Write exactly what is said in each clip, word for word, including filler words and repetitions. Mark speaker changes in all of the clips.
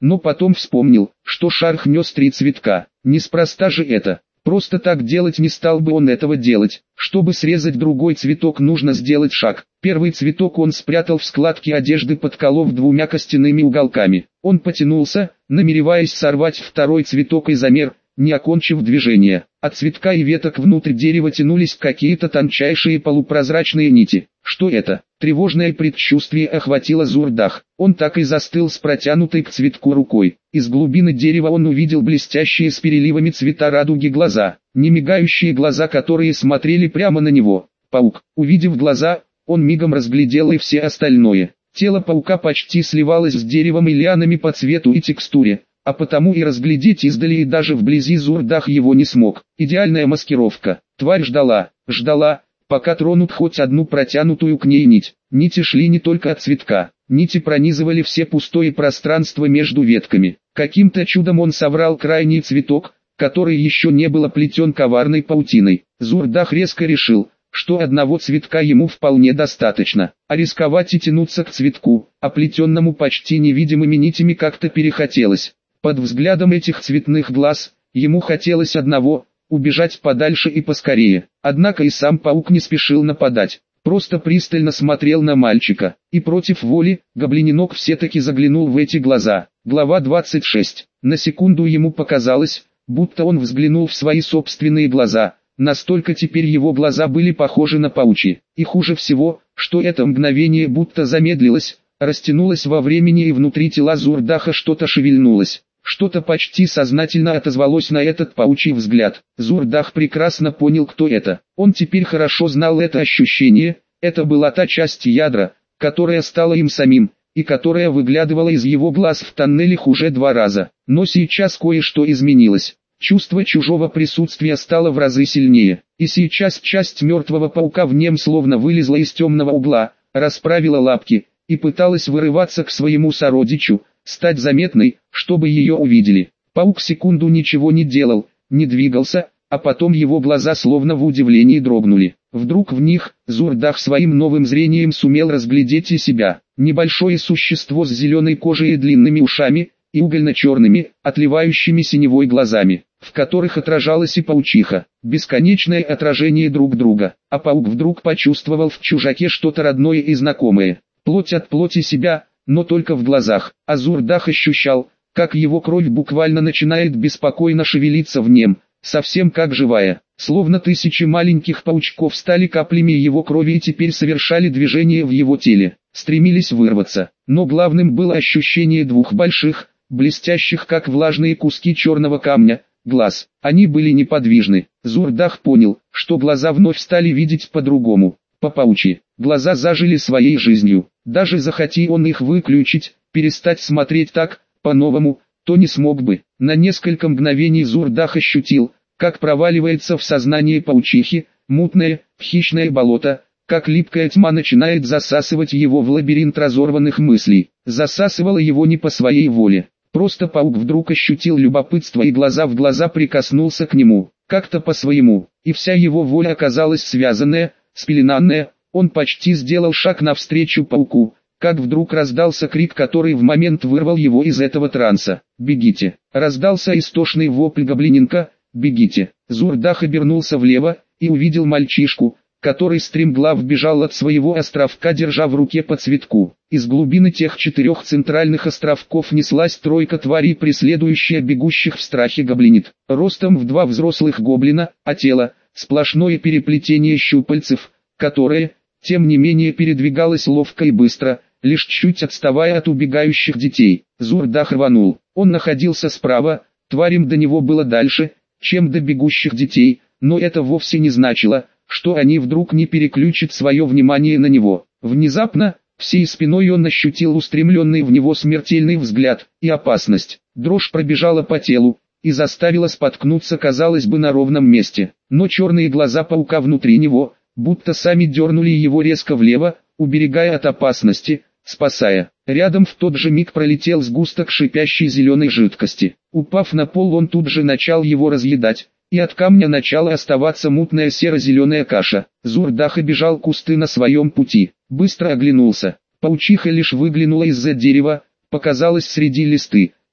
Speaker 1: но потом вспомнил, что шарх нес три цветка. Неспроста же это. Просто так делать не стал бы он этого делать. Чтобы срезать другой цветок, нужно сделать шаг. Первый цветок он спрятал в складке одежды, подколов двумя костяными уголками. Он потянулся, намереваясь сорвать второй цветок, и замер, не окончив движение. От цветка и веток внутрь дерева тянулись какие-то тончайшие полупрозрачные нити. Что это? Тревожное предчувствие охватило Зурдах. Он так и застыл с протянутой к цветку рукой. Из глубины дерева он увидел блестящие с переливами цвета радуги глаза, немигающие глаза, которые смотрели прямо на него. Паук, увидев глаза, он мигом разглядел и все остальное. Тело паука почти сливалось с деревом и лианами по цвету и текстуре, а потому и разглядеть издали и даже вблизи Зурдах его не смог. Идеальная маскировка. Тварь ждала, ждала, пока тронут хоть одну протянутую к ней нить. Нити шли не только от цветка, нити пронизывали все пустое пространство между ветками. Каким-то чудом он соврал крайний цветок, который еще не был оплетен коварной паутиной. Зурдах резко решил, что одного цветка ему вполне достаточно, а рисковать и тянуться к цветку, оплетенному почти невидимыми нитями, как-то перехотелось. Под взглядом этих цветных глаз, ему хотелось одного – убежать подальше и поскорее. Однако и сам паук не спешил нападать, просто пристально смотрел на мальчика, и против воли, гоблиненок все-таки заглянул в эти глаза. Глава двадцать шесть. На секунду ему показалось, будто он взглянул в свои собственные глаза, настолько теперь его глаза были похожи на паучьи. И хуже всего, что это мгновение будто замедлилось, растянулось во времени, и внутри тела Зурдаха что-то шевельнулось. Что-то почти сознательно отозвалось на этот паучий взгляд. Зурдах прекрасно понял, кто это. Он теперь хорошо знал это ощущение. Это была та часть ядра, которая стала им самим, и которая выглядывала из его глаз в тоннелях уже два раза. Но сейчас кое-что изменилось. Чувство чужого присутствия стало в разы сильнее. И сейчас часть мертвого паука в нем словно вылезла из темного угла, расправила лапки и пыталась вырываться к своему сородичу, стать заметной, чтобы ее увидели. Паук секунду ничего не делал, не двигался, а потом его глаза словно в удивлении дрогнули. Вдруг в них, Зурдах своим новым зрением сумел разглядеть и себя. Небольшое существо с зеленой кожей и длинными ушами, и угольно-черными, отливающими синевой глазами, в которых отражалась и паучиха. Бесконечное отражение друг друга. А паук вдруг почувствовал в чужаке что-то родное и знакомое. Плоть от плоти себя, но только в глазах. А Зурдах ощущал, как его кровь буквально начинает беспокойно шевелиться в нем, совсем как живая. Словно тысячи маленьких паучков стали каплями его крови и теперь совершали движение в его теле, стремились вырваться. Но главным было ощущение двух больших, блестящих как влажные куски черного камня, глаз. Они были неподвижны. Зурдах понял, что глаза вновь стали видеть по-другому, по-паучьи. Глаза зажили своей жизнью. Даже захоти он их выключить, перестать смотреть так, по-новому, то не смог бы. На несколько мгновений Зурдах ощутил, как проваливается в сознание паучихи, мутное, хищное болото, как липкая тьма начинает засасывать его в лабиринт разорванных мыслей. Засасывала его не по своей воле. Просто паук вдруг ощутил любопытство и глаза в глаза прикоснулся к нему, как-то по-своему, и вся его воля оказалась связанная, спеленанная. Он почти сделал шаг навстречу пауку, как вдруг раздался крик, который в момент вырвал его из этого транса. «Бегите!» Раздался истошный вопль гоблиненка. «Бегите!» Зурдах обернулся влево и увидел мальчишку, который стремглав бежал от своего островка, держа в руке по цветку. Из глубины тех четырех центральных островков неслась тройка тварей, преследующая бегущих в страхе гоблинит. Ростом в два взрослых гоблина, а тело – сплошное переплетение щупальцев, которое, тем не менее, передвигалось ловко и быстро, лишь чуть отставая от убегающих детей. Зурдах рванул. Он находился справа, тварям до него было дальше, чем до бегущих детей, но это вовсе не значило, что они вдруг не переключат свое внимание на него. Внезапно, всей спиной он ощутил устремленный в него смертельный взгляд и опасность. Дрожь пробежала по телу и заставила споткнуться, казалось бы, на ровном месте. Но черные глаза паука внутри него, будто сами дернули его резко влево, уберегая от опасности, спасая. Рядом в тот же миг пролетел сгусток шипящей зеленой жидкости. Упав на пол, он тут же начал его разъедать, и от камня начала оставаться мутная серо-зеленая каша. Зурдах обежал кусты на своем пути, быстро оглянулся. Паучиха лишь выглянула из-за дерева, показалась среди листы,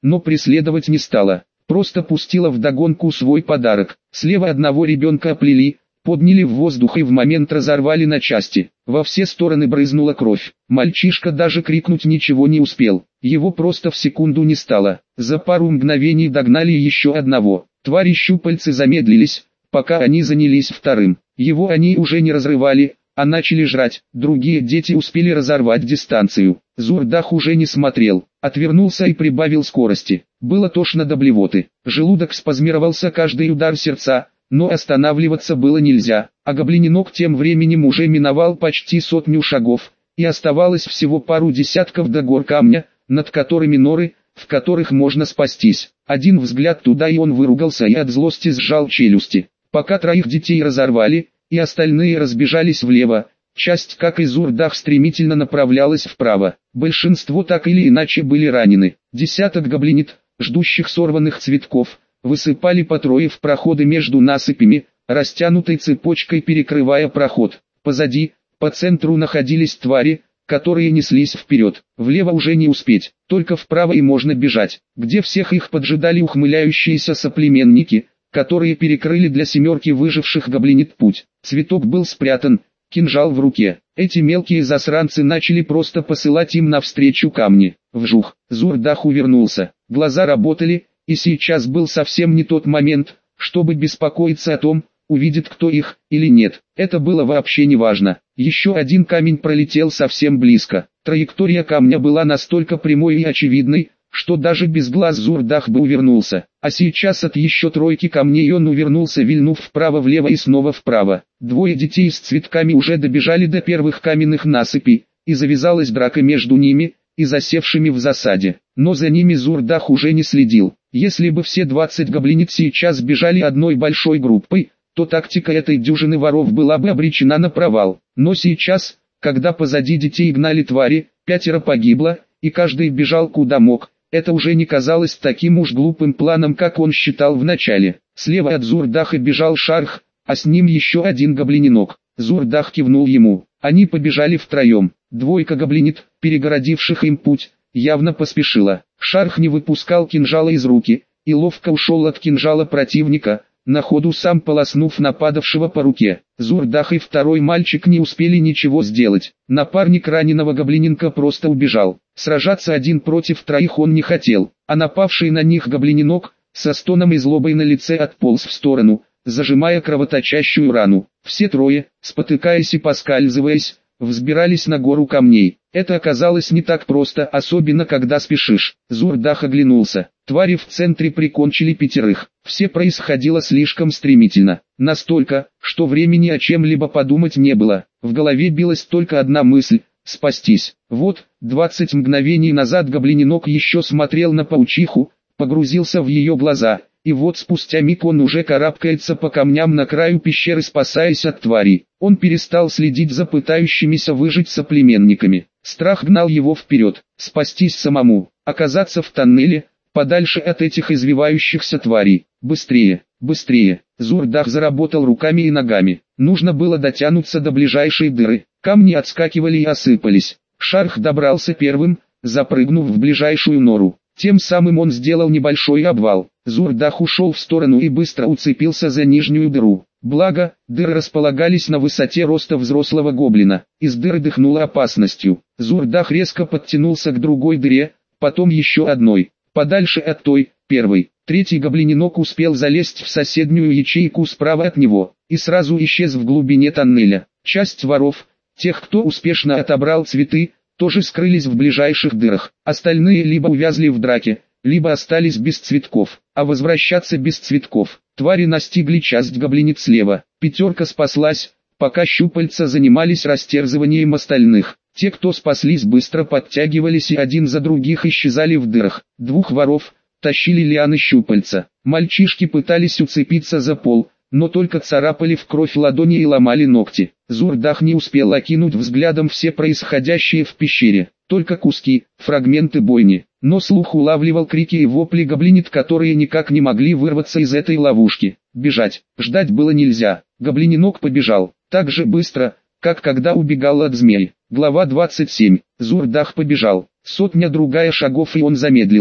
Speaker 1: но преследовать не стала. Просто пустила вдогонку свой подарок. Слева одного ребенка оплели, подняли в воздух и в момент разорвали на части. Во все стороны брызнула кровь. Мальчишка даже крикнуть ничего не успел. Его просто в секунду не стало. За пару мгновений догнали еще одного. Твари щупальцы замедлились, пока они занялись вторым. Его они уже не разрывали, а начали жрать. Другие дети успели разорвать дистанцию. Зурдах уже не смотрел, отвернулся и прибавил скорости. Было тошно до блевоты. Желудок спазмировался каждый удар сердца, но останавливаться было нельзя. А гоблиненок тем временем уже миновал почти сотню шагов, и оставалось всего пару десятков до гор камня, над которыми норы, в которых можно спастись. Один взгляд туда и он выругался и от злости сжал челюсти. Пока троих детей разорвали, и остальные разбежались влево, часть, как и Зурдах, стремительно направлялась вправо. Большинство так или иначе были ранены. Десяток гоблинит, ждущих сорванных цветков, высыпали по трое в проходы между насыпями, растянутой цепочкой перекрывая проход. Позади, по центру находились твари, которые неслись вперед. Влево уже не успеть, только вправо и можно бежать, где всех их поджидали ухмыляющиеся соплеменники, которые перекрыли для семерки выживших гоблинит путь. Цветок был спрятан, кинжал в руке. Эти мелкие засранцы начали просто посылать им навстречу камни. Вжух, Зурдах увернулся, глаза работали, и сейчас был совсем не тот момент, чтобы беспокоиться о том, увидит кто их или нет. Это было вообще не важно. Еще один камень пролетел совсем близко. Траектория камня была настолько прямой и очевидной, что даже без глаз Зурдах бы увернулся. А сейчас от еще тройки камней он увернулся, вильнув вправо-влево и снова вправо. Двое детей с цветками уже добежали до первых каменных насыпей, и завязалась драка между ними и засевшими в засаде. Но за ними Зурдах уже не следил. Если бы все двадцать гоблинит сейчас бежали одной большой группой, то тактика этой дюжины воров была бы обречена на провал. Но сейчас, когда позади детей гнали твари, пятеро погибло, и каждый бежал куда мог, это уже не казалось таким уж глупым планом, как он считал вначале. Слева от Зурдаха бежал Шарх, а с ним еще один гоблиненок. Зурдах кивнул ему. Они побежали втроем. Двойка гоблинит, перегородивших им путь, явно поспешила. Шарх не выпускал кинжала из руки, и ловко ушел от кинжала противника, на ходу сам полоснув нападавшего по руке. Зурдах и второй мальчик не успели ничего сделать. Напарник раненого гоблиненка просто убежал. Сражаться один против троих он не хотел, а напавший на них гоблиненок, со стоном и злобой на лице отполз в сторону, зажимая кровоточащую рану. Все трое, спотыкаясь и поскальзываясь, взбирались на гору камней. Это оказалось не так просто, особенно когда спешишь. Зурдах оглянулся. Твари в центре прикончили пятерых. Все происходило слишком стремительно. Настолько, что времени о чем-либо подумать не было. В голове билась только одна мысль – спастись. Вот, двадцать мгновений назад гоблиненок еще смотрел на паучиху, погрузился в ее глаза, и вот спустя миг он уже карабкается по камням на краю пещеры, спасаясь от тварей. Он перестал следить за пытающимися выжить соплеменниками. Страх гнал его вперед, спастись самому, оказаться в тоннеле, подальше от этих извивающихся тварей. Быстрее, быстрее. Зурдах заработал руками и ногами. Нужно было дотянуться до ближайшей дыры. Камни отскакивали и осыпались. Шарх добрался первым, запрыгнув в ближайшую нору. Тем самым он сделал небольшой обвал. Зурдах ушел в сторону и быстро уцепился за нижнюю дыру. Благо, дыры располагались на высоте роста взрослого гоблина. Из дыры дыхнуло опасностью. Зурдах резко подтянулся к другой дыре, потом еще одной. Подальше от той, первой. Третий гоблиненок успел залезть в соседнюю ячейку справа от него, и сразу исчез в глубине тоннеля. Часть воров, тех, кто успешно отобрал цветы, тоже скрылись в ближайших дырах. Остальные либо увязли в драке, либо остались без цветков. А возвращаться без цветков. Твари настигли часть гоблинит слева. Пятерка спаслась, пока щупальца занимались растерзыванием остальных. Те, кто спаслись, быстро подтягивались и один за других исчезали в дырах. Двух воров тащили лианы щупальца. Мальчишки пытались уцепиться за пол, но только царапали в кровь ладони и ломали ногти. Зурдах не успел окинуть взглядом все происходящее в пещере, только куски, фрагменты бойни. Но слух улавливал крики и вопли гоблинит, которые никак не могли вырваться из этой ловушки. Бежать, ждать было нельзя. Гоблиненок побежал, так же быстро, как когда убегал от змей. Глава двадцать семь. Зурдах побежал. Сотня другая шагов и он замедлился.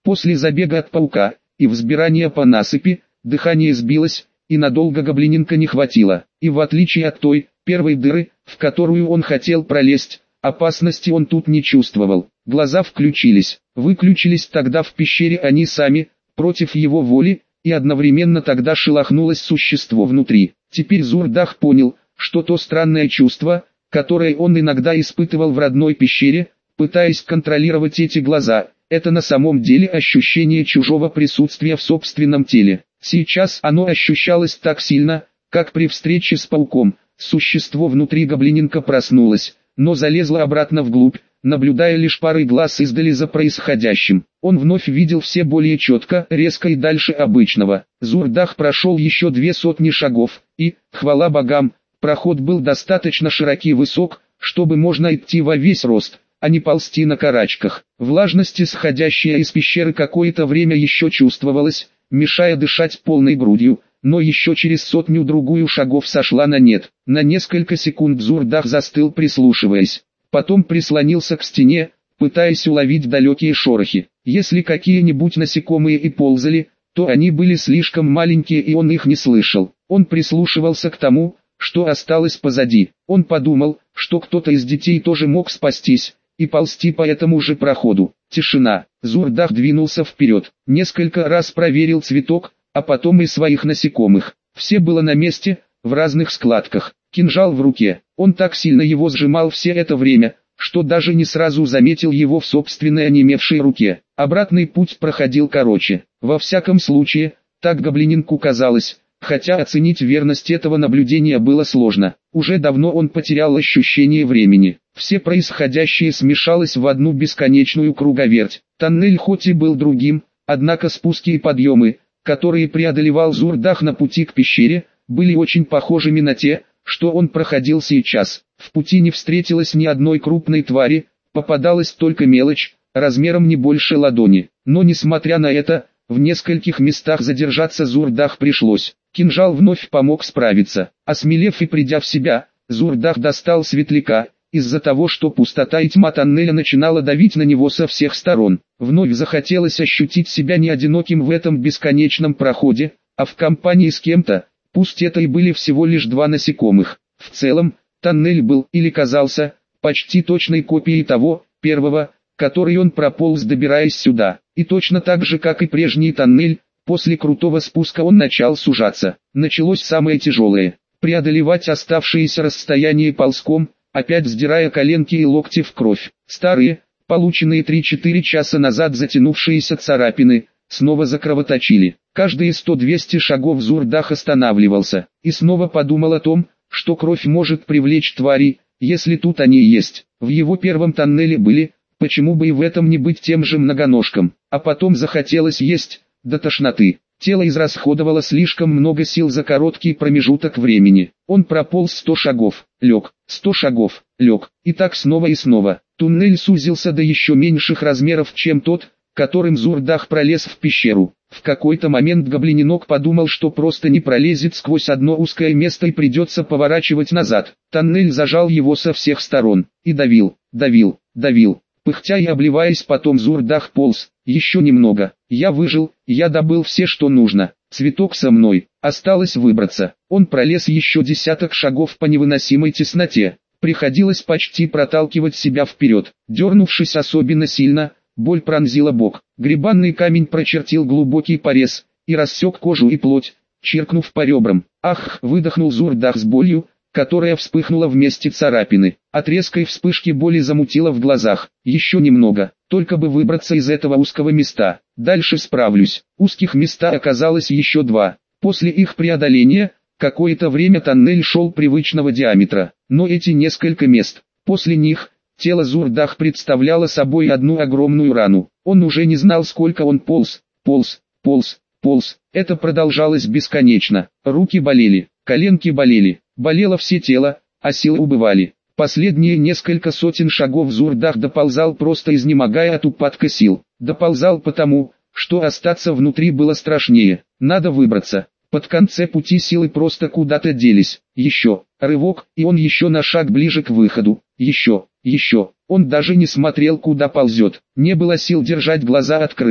Speaker 1: После забега от паука и взбирания по насыпи, дыхание сбилось, и надолго гоблиненка не хватило. И в отличие от той, первой дыры, в которую он хотел пролезть, опасности он тут не чувствовал. Глаза включились, выключились тогда в пещере они сами, против его воли, и одновременно тогда шелохнулось существо внутри. Теперь Зурдах понял, что то странное чувство, которое он иногда испытывал в родной пещере, пытаясь контролировать эти глаза, это на самом деле ощущение чужого присутствия в собственном теле. Сейчас оно ощущалось так сильно, как при встрече с пауком. Существо внутри гоблиненка проснулось, но залезло обратно вглубь, наблюдая лишь парой глаз издали за происходящим. Он вновь видел все более четко, резко и дальше обычного. Зурдах прошел еще две сотни шагов, и, хвала богам, проход был достаточно широкий и высок, чтобы можно идти во весь рост, а не ползти на карачках. Влажность, исходящая из пещеры, какое-то время еще чувствовалась, мешая дышать полной грудью, но еще через сотню-другую шагов сошла на нет. На несколько секунд Зурдах застыл, прислушиваясь. Потом прислонился к стене, пытаясь уловить далекие шорохи. Если какие-нибудь насекомые и ползали, то они были слишком маленькие и он их не слышал. Он прислушивался к тому, что осталось позади. Он подумал, что кто-то из детей тоже мог спастись и ползти по этому же проходу. Тишина. Зурдах двинулся вперед. Несколько раз проверил цветок, а потом и своих насекомых. Все было на месте, в разных складках. Кинжал в руке. Он так сильно его сжимал все это время, что даже не сразу заметил его в собственной онемевшей руке. Обратный путь проходил короче. Во всяком случае, так гоблиненку казалось, хотя оценить верность этого наблюдения было сложно. Уже давно он потерял ощущение времени. Все происходящее смешалось в одну бесконечную круговерть. Тоннель хоть и был другим, однако спуски и подъемы, которые преодолевал Зурдах на пути к пещере, были очень похожими на те, что он проходил сейчас. В пути не встретилось ни одной крупной твари, попадалась только мелочь, размером не больше ладони. Но несмотря на это, в нескольких местах задержаться Зурдах пришлось. Кинжал вновь помог справиться. Осмелев и придя в себя, Зурдах достал светляка, из-за того, что пустота и тьма тоннеля начинала давить на него со всех сторон. Вновь захотелось ощутить себя не одиноким в этом бесконечном проходе, а в компании с кем-то, пусть это и были всего лишь два насекомых. В целом, тоннель был, или казался, почти точной копией того, первого, который он прополз, добираясь сюда. И точно так же, как и прежний тоннель, после крутого спуска он начал сужаться. Началось самое тяжелое. Преодолевать оставшееся расстояние ползком, опять сдирая коленки и локти в кровь. Старые, полученные три-четыре часа назад затянувшиеся царапины, снова закровоточили. Каждые сто-двести шагов Зурдах останавливался, и снова подумал о том, что кровь может привлечь твари, если тут они есть. В его первом тоннеле были, почему бы и в этом не быть тем же многоножком. А потом захотелось есть, до тошноты. Тело израсходовало слишком много сил за короткий промежуток времени. Он прополз сто шагов, лег, сто шагов, лег, и так снова и снова. Туннель сузился до еще меньших размеров, чем тот, которым Зурдах пролез в пещеру. В какой-то момент гоблиненок подумал, что просто не пролезет сквозь одно узкое место и придется поворачивать назад. Тоннель зажал его со всех сторон, и давил, давил, давил. Пыхтя и обливаясь, потом Зурдах полз. Еще немного. Я выжил, я добыл все, что нужно. Цветок со мной. Осталось выбраться. Он пролез еще десяток шагов по невыносимой тесноте. Приходилось почти проталкивать себя вперед. Дернувшись особенно сильно, боль пронзила бок. Гребанный камень прочертил глубокий порез и рассек кожу и плоть, чиркнув по ребрам. Ах, выдохнул Зурдах с болью, которая вспыхнула вместе царапины. От резкой вспышки боли замутило в глазах. Еще немного, только бы выбраться из этого узкого места. Дальше справлюсь. Узких места оказалось еще два. После их преодоления, какое-то время тоннель шел привычного диаметра. Но эти несколько мест, после них, тело Зурдах представляло собой одну огромную рану. Он уже не знал, сколько он полз, полз, полз, полз. Это продолжалось бесконечно. Руки болели, коленки болели. Болело все тело, а силы убывали. Последние несколько сотен шагов Зурдах доползал, просто изнемогая от упадка сил. Доползал потому, что остаться внутри было страшнее. Надо выбраться. Под конце пути силы просто куда-то делись. Еще, рывок, и он еще на шаг ближе к выходу. Еще, еще. Он даже не смотрел, куда ползет. Не было сил держать глаза открытыми.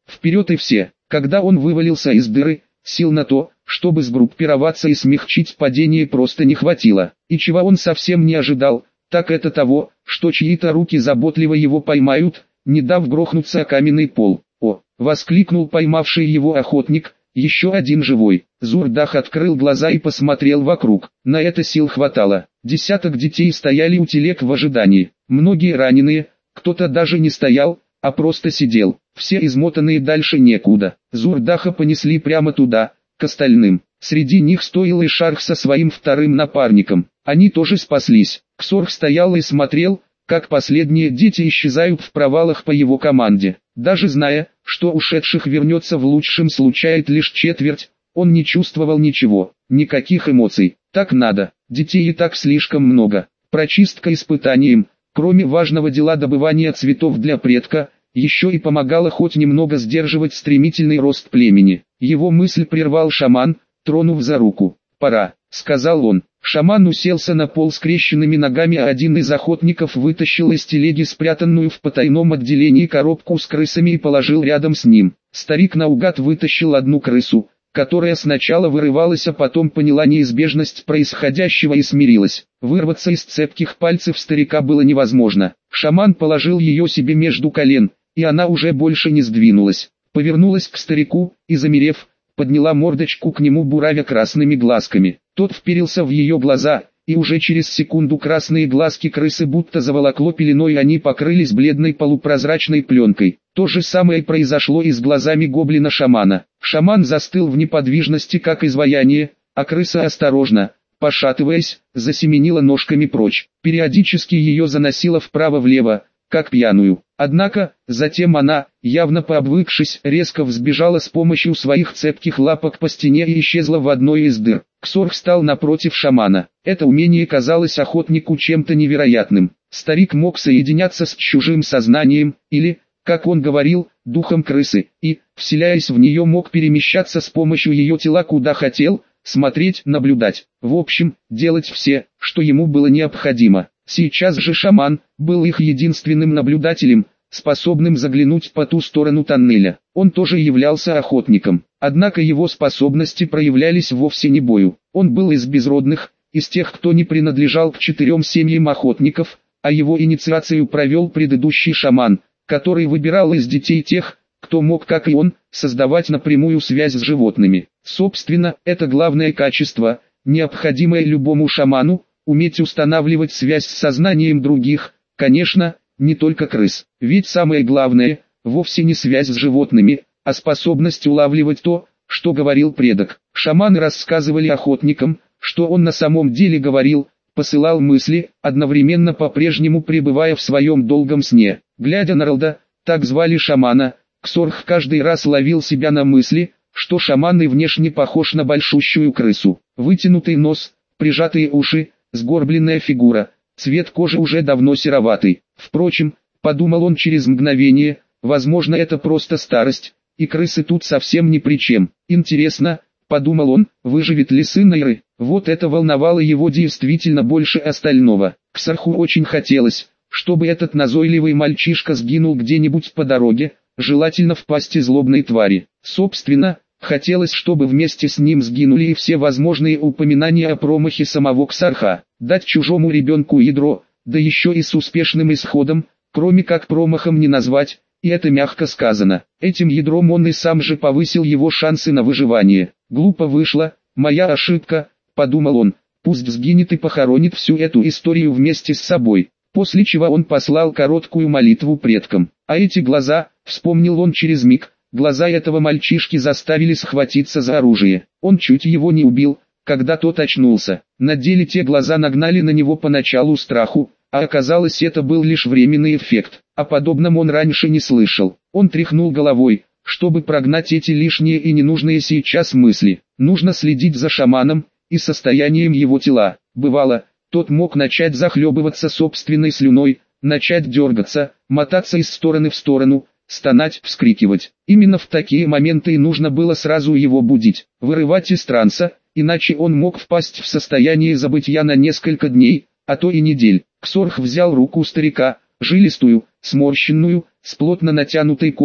Speaker 1: вперед и все. Когда он вывалился из дыры, сил на то, чтобы сгруппироваться и смягчить падение, просто не хватило. И чего он совсем не ожидал, так это того, что чьи-то руки заботливо его поймают, не дав грохнуться о каменный пол. «О!» — воскликнул поймавший его охотник, «еще один живой». Зурдах открыл глаза и посмотрел вокруг. На это сил хватало. Десяток детей стояли у телег в ожидании. Многие раненые, кто-то даже не стоял, а просто сидел. Все измотанные, дальше некуда. Зурдаха понесли прямо туда, к остальным. Среди них стоял и Шарх со своим вторым напарником. Они тоже спаслись. Ксорх стоял и смотрел, как последние дети исчезают в провалах по его команде. Даже зная, что ушедших вернется в лучшем случае лишь четверть, он не чувствовал ничего, никаких эмоций. Так надо, детей и так слишком много. Прочистка испытанием, кроме важного дела добывания цветов для предка, еще и помогала хоть немного сдерживать стремительный рост племени. Его мысль прервал шаман, тронув за руку. «Пора», — сказал он. Шаман уселся на пол скрещенными ногами, а один из охотников вытащил из телеги спрятанную в потайном отделении коробку с крысами и положил рядом с ним. Старик наугад вытащил одну крысу, которая сначала вырывалась, а потом поняла неизбежность происходящего и смирилась. Вырваться из цепких пальцев старика было невозможно. Шаман положил ее себе между колен, и она уже больше не сдвинулась. Повернулась к старику и, замерев, подняла мордочку к нему, буравя красными глазками. Тот вперился в ее глаза, и уже через секунду красные глазки крысы будто заволокло пеленой, и они покрылись бледной полупрозрачной пленкой. То же самое произошло и с глазами гоблина-шамана. Шаман застыл в неподвижности, как изваяние, а крыса осторожно, пошатываясь, засеменила ножками прочь. Периодически ее заносило вправо-влево, как пьяную. Однако, затем она, явно пообвыкшись, резко взбежала с помощью своих цепких лапок по стене и исчезла в одной из дыр. Ксорх встал напротив шамана. Это умение казалось охотнику чем-то невероятным. Старик мог соединяться с чужим сознанием, или, как он говорил, духом крысы, и, вселяясь в нее, мог перемещаться с помощью ее тела куда хотел, смотреть, наблюдать, в общем, делать все, что ему было необходимо. Сейчас же шаман был их единственным наблюдателем, способным заглянуть по ту сторону тоннеля. Он тоже являлся охотником, однако его способности проявлялись вовсе не бою. Он был из безродных, из тех, кто не принадлежал к четырем семьям охотников, а его инициацию провел предыдущий шаман, который выбирал из детей тех, кто мог, как и он, создавать напрямую связь с животными. Собственно, это главное качество, необходимое любому шаману, уметь устанавливать связь с сознанием других, конечно, не только крыс. Ведь самое главное, вовсе не связь с животными, а способность улавливать то, что говорил предок. Шаманы рассказывали охотникам, что он на самом деле говорил, посылал мысли, одновременно по-прежнему пребывая в своем долгом сне. Глядя на Ралда, так звали шамана, Ксорх каждый раз ловил себя на мысли, что шаман и внешне похож на большущую крысу. Вытянутый нос, прижатые уши, сгорбленная фигура, цвет кожи уже давно сероватый. Впрочем, подумал он через мгновение, возможно, это просто старость, и крысы тут совсем ни при чем. Интересно, подумал он, выживет ли сын Айры? Вот это волновало его действительно больше остального. Ксорху очень хотелось, чтобы этот назойливый мальчишка сгинул где-нибудь по дороге, желательно в пасти злобной твари. Собственно, хотелось, чтобы вместе с ним сгинули и все возможные упоминания о промахе самого Ксорха. Дать чужому ребенку ядро, да еще и с успешным исходом, кроме как промахом не назвать, и это мягко сказано. Этим ядром он и сам же повысил его шансы на выживание. Глупо вышло, моя ошибка, подумал он, пусть сгинет и похоронит всю эту историю вместе с собой. После чего он послал короткую молитву предкам. А эти глаза, вспомнил он через миг, глаза этого мальчишки заставили схватиться за оружие. Он чуть его не убил, когда тот очнулся. На деле те глаза нагнали на него поначалу страху, а оказалось, это был лишь временный эффект. О подобном он раньше не слышал. Он тряхнул головой, чтобы прогнать эти лишние и ненужные сейчас мысли. Нужно следить за шаманом и состоянием его тела. Бывало, тот мог начать захлебываться собственной слюной, начать дергаться, мотаться из стороны в сторону, стонать, вскрикивать. Именно в такие моменты и нужно было сразу его будить, вырывать из транса, иначе он мог впасть в состояние забытья на несколько дней, а то и недель. Ксорх взял руку старика, жилистую, сморщенную, с плотно натянутой кожей,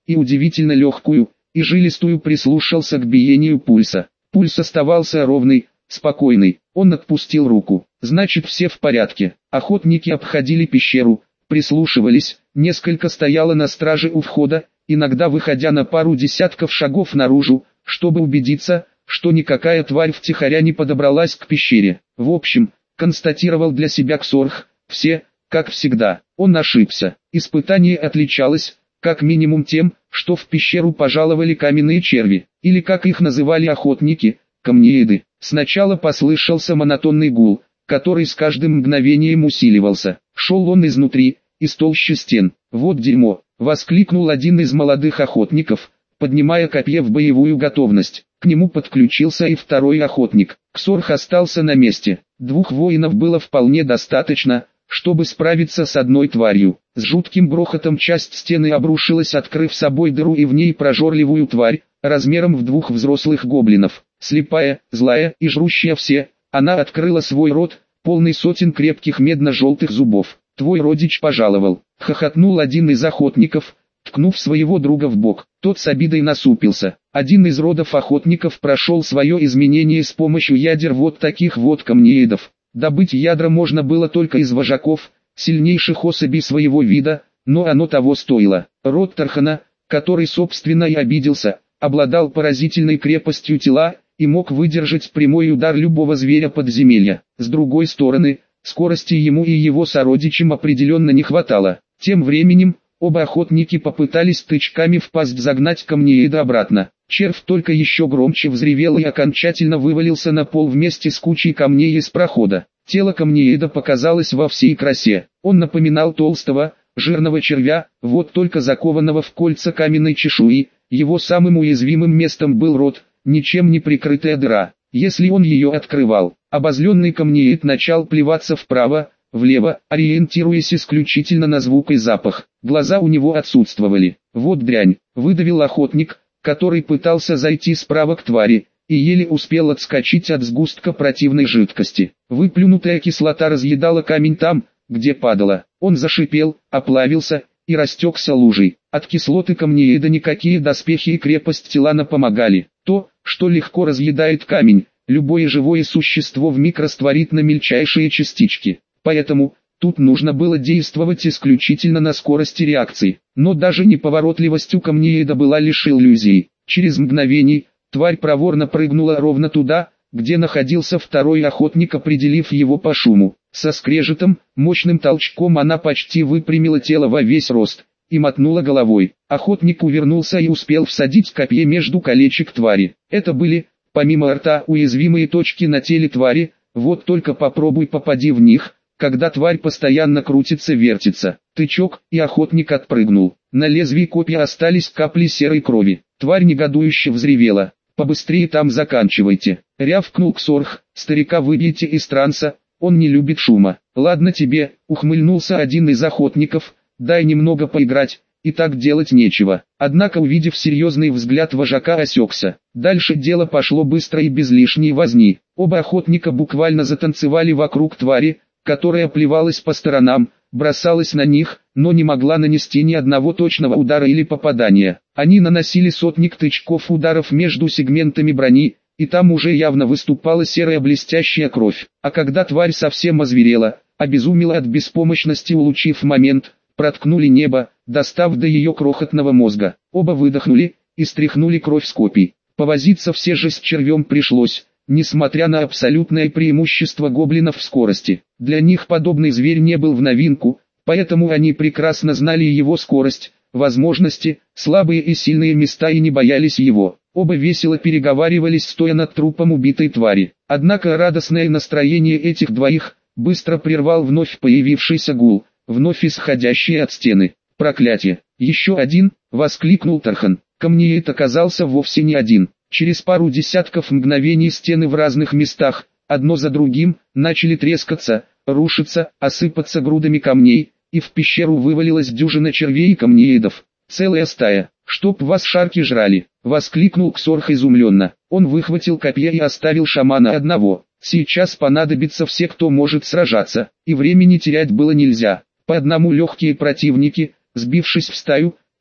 Speaker 1: и удивительно легкую, и жилистую, прислушался к биению пульса. Пульс оставался ровный, спокойный. Он отпустил руку. Значит, все в порядке. Охотники обходили пещеру, прислушивались, несколько стояло на страже у входа, иногда выходя на пару десятков шагов наружу, чтобы убедиться, что никакая тварь втихаря не подобралась к пещере. В общем, констатировал для себя Ксорх, все, как всегда, он ошибся. Испытание отличалось, как минимум тем, что в пещеру пожаловали каменные черви, или как их называли охотники, камнееды. Сначала послышался монотонный гул, который с каждым мгновением усиливался. Шел он изнутри, из толщи стен. «Вот дерьмо!» — воскликнул один из молодых охотников, поднимая копье в боевую готовность. К нему подключился и второй охотник. Ксорх остался на месте. Двух воинов было вполне достаточно, чтобы справиться с одной тварью. С жутким грохотом часть стены обрушилась, открыв собой дыру и в ней прожорливую тварь, размером в двух взрослых гоблинов. Слепая, злая и жрущая все, она открыла свой рот, полный сотен крепких медно-желтых зубов. «Твой родич пожаловал», — хохотнул один из охотников, ткнув своего друга в бок. Тот с обидой насупился. Один из родов охотников прошел свое изменение с помощью ядер вот таких вот камнеедов. Добыть ядра можно было только из вожаков, сильнейших особей своего вида, но оно того стоило. Род Тархана, который собственно и обиделся, обладал поразительной крепостью тела и мог выдержать прямой удар любого зверя подземелья. С другой стороны, скорости ему и его сородичам определенно не хватало. Тем временем, оба охотники попытались тычками в пасть загнать камнееда обратно. Червь только еще громче взревел и окончательно вывалился на пол вместе с кучей камней из прохода. Тело камнееда показалось во всей красе. Он напоминал толстого, жирного червя, вот только закованного в кольца каменной чешуи. Его самым уязвимым местом был рот, ничем не прикрытая дыра. Если он ее открывал, обозленный камнеед начал плеваться вправо, влево, ориентируясь исключительно на звук и запах. Глаза у него отсутствовали. «Вот дрянь», — выдавил охотник, который пытался зайти справа к твари, и еле успел отскочить от сгустка противной жидкости. Выплюнутая кислота разъедала камень там, где падала. Он зашипел, оплавился и растекся лужей. От кислоты камнееда никакие доспехи и крепость Тилана помогали. То, что легко разъедает камень, любое живое существо вмиг растворит на мельчайшие частички. Поэтому, тут нужно было действовать исключительно на скорости реакции. Но даже неповоротливость у камнееда была лишь иллюзией. Через мгновение, тварь проворно прыгнула ровно туда, где находился второй охотник, определив его по шуму. Со скрежетом, мощным толчком она почти выпрямила тело во весь рост и мотнула головой. Охотник увернулся и успел всадить копье между колечек твари. Это были, помимо рта, уязвимые точки на теле твари, вот только попробуй попади в них, когда тварь постоянно крутится-вертится. Тычок, и охотник отпрыгнул. На лезвии копья остались капли серой крови. Тварь негодующе взревела. «Побыстрее там заканчивайте», — рявкнул Ксорх. «Старика выбейте из транса, он не любит шума». «Ладно тебе», — ухмыльнулся один из охотников, — «дай немного поиграть, и так делать нечего». Однако, увидев серьезный взгляд вожака, осекся. Дальше дело пошло быстро и без лишней возни. Оба охотника буквально затанцевали вокруг твари, которая плевалась по сторонам, бросалась на них, но не могла нанести ни одного точного удара или попадания. Они наносили сотник тычков ударов между сегментами брони, и там уже явно выступала серая блестящая кровь. А когда тварь совсем озверела, обезумела от беспомощности, улучив момент, проткнули небо, достав до ее крохотного мозга. Оба выдохнули и стряхнули кровь с копий. Повозиться все же с червем пришлось, несмотря на абсолютное преимущество гоблинов в скорости. Для них подобный зверь не был в новинку, поэтому они прекрасно знали его скорость, возможности, слабые и сильные места и не боялись его. Оба весело переговаривались, стоя над трупом убитой твари. Однако радостное настроение этих двоих быстро прервал вновь появившийся гул, вновь исходящий от стены. «Проклятие! Еще один!» — воскликнул Тархан. Камнеед оказался вовсе не один. Через пару десятков мгновений стены в разных местах, одно за другим, начали трескаться, рушиться, осыпаться грудами камней, и в пещеру вывалилась дюжина червей и камнеедов. «Целая стая! Чтоб вас шарки жрали!» — воскликнул Ксорх изумленно. Он выхватил копье и оставил шамана одного. Сейчас понадобится все, кто может сражаться, и времени терять было нельзя. По одному легкие противники, сбившись в стаю,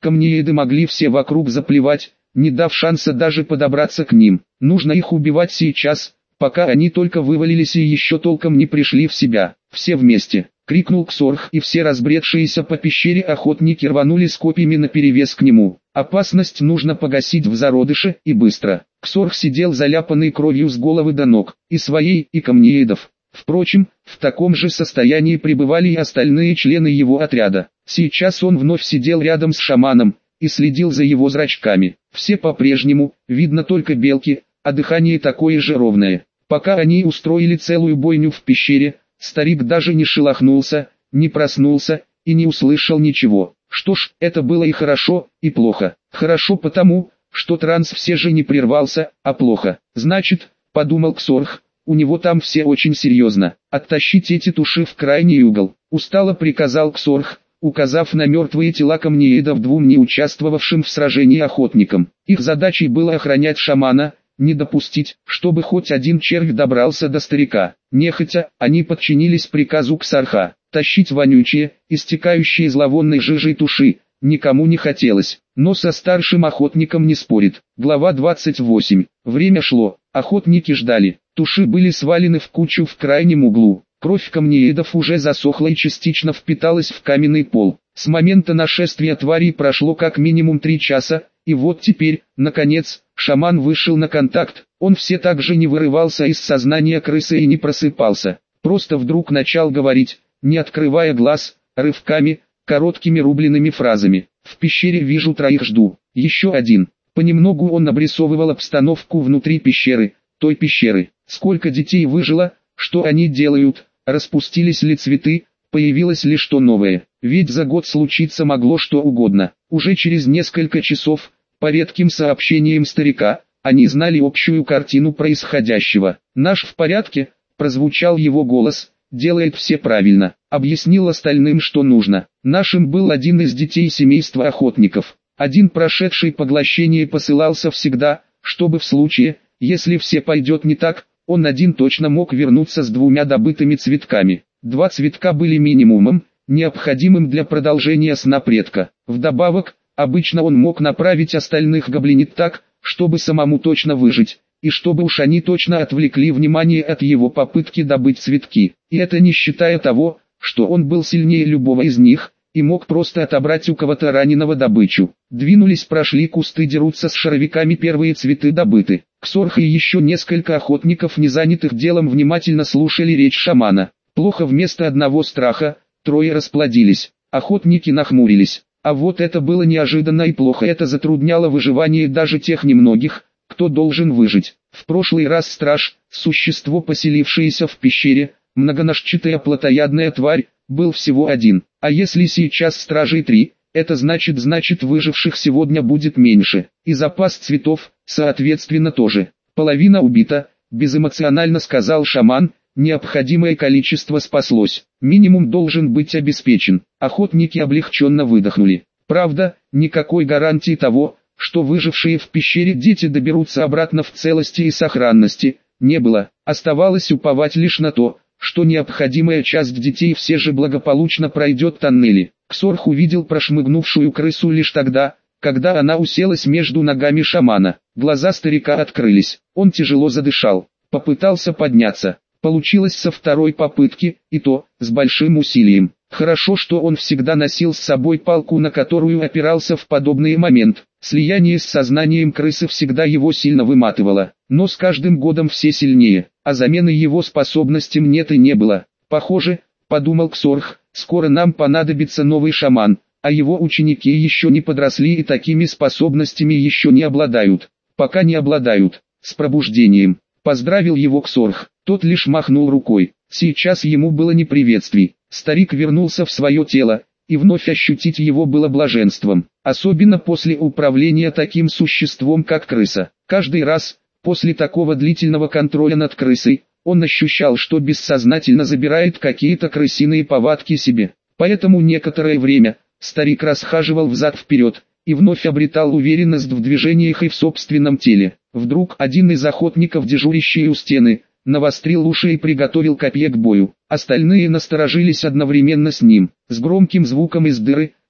Speaker 1: камнееды могли все вокруг заплевать, не дав шанса даже подобраться к ним. Нужно их убивать сейчас, пока они только вывалились и еще толком не пришли в себя. Все вместе, крикнул Ксорх, и все разбредшиеся по пещере охотники рванули с копьями наперевес к нему. Опасность нужно погасить в зародыше, и быстро. Ксорх сидел заляпанный кровью с головы до ног, и своей, и камнеедов. Впрочем, в таком же состоянии пребывали и остальные члены его отряда. Сейчас он вновь сидел рядом с шаманом и следил за его зрачками. Все по-прежнему, видно только белки, а дыхание такое же ровное. Пока они устроили целую бойню в пещере, старик даже не шелохнулся, не проснулся и не услышал ничего. Что ж, это было и хорошо, и плохо. Хорошо потому, что транс все же не прервался, а плохо. Значит, подумал Ксорх, у него там все очень серьезно. Оттащить эти туши в крайний угол. Устало приказал Ксорх, указав на мертвые тела камнеедов двум не участвовавшим в сражении охотникам. Их задачей было охранять шамана, не допустить, чтобы хоть один червь добрался до старика. Нехотя, они подчинились приказу Ксарха. Тащить вонючие, истекающие зловонной жижей туши, никому не хотелось, но со старшим охотником не спорит. Глава двадцать восемь. Время шло, охотники ждали, туши были свалены в кучу в крайнем углу. Кровь камнеедов уже засохла и частично впиталась в каменный пол. С момента нашествия тварей прошло как минимум три часа, и вот теперь, наконец, шаман вышел на контакт. Он все так же не вырывался из сознания крысы и не просыпался. Просто вдруг начал говорить, не открывая глаз, рывками, короткими рубленными фразами. «В пещере вижу троих, жду. Еще один». Понемногу он обрисовывал обстановку внутри пещеры, той пещеры. Сколько детей выжило, что они делают, распустились ли цветы, появилось ли что новое. Ведь за год случиться могло что угодно. Уже через несколько часов, по редким сообщениям старика, они знали общую картину происходящего. «Наш в порядке», прозвучал его голос, «делает все правильно». Объяснил остальным, что нужно. Нашим был один из детей семейства охотников. Один прошедший поглощение посылался всегда, чтобы в случае, если все пойдет не так, он один точно мог вернуться с двумя добытыми цветками. Два цветка были минимумом, необходимым для продолжения сна предка. Вдобавок, обычно он мог направить остальных гоблинит так, чтобы самому точно выжить, и чтобы уж они точно отвлекли внимание от его попытки добыть цветки. И это не считая того, что он был сильнее любого из них, и мог просто отобрать у кого-то раненого добычу. Двинулись, прошли кусты, дерутся с шаровиками, первые цветы добыты. Ксорх и еще несколько охотников, не занятых делом, внимательно слушали речь шамана. Плохо, вместо одного страха, трое расплодились. Охотники нахмурились. А вот это было неожиданно и плохо, это затрудняло выживание даже тех немногих, кто должен выжить. В прошлый раз страж, существо, поселившееся в пещере, многоножчатая плотоядная тварь, был всего один. А если сейчас стражей три, это значит значит выживших сегодня будет меньше. И запас цветов, соответственно, тоже. Половина убита, безэмоционально сказал шаман, необходимое количество спаслось. Минимум должен быть обеспечен. Охотники облегченно выдохнули. Правда, никакой гарантии того, что выжившие в пещере дети доберутся обратно в целости и сохранности, не было. Оставалось уповать лишь на то, что необходимая часть детей все же благополучно пройдет тоннели. Ксорх увидел прошмыгнувшую крысу лишь тогда, когда она уселась между ногами шамана. Глаза старика открылись, он тяжело задышал, попытался подняться. Получилось со второй попытки, и то, с большим усилием. Хорошо, что он всегда носил с собой палку, на которую опирался в подобный момент. Слияние с сознанием крысы всегда его сильно выматывало, но с каждым годом все сильнее, а замены его способностям нет и не было. Похоже, подумал Ксорх, скоро нам понадобится новый шаман, а его ученики еще не подросли и такими способностями еще не обладают. Пока не обладают. С пробуждением. Поздравил его Ксорх, тот лишь махнул рукой. Сейчас ему было не приветствий. Старик вернулся в свое тело, и вновь ощутить его было блаженством, особенно после управления таким существом, как крыса. Каждый раз, после такого длительного контроля над крысой, он ощущал, что бессознательно забирает какие-то крысиные повадки себе. Поэтому некоторое время старик расхаживал взад-вперед, и вновь обретал уверенность в движениях и в собственном теле. Вдруг один из охотников, дежурящий у стены, навострил уши и приготовил копье к бою. Остальные насторожились одновременно с ним. С громким звуком из дыры,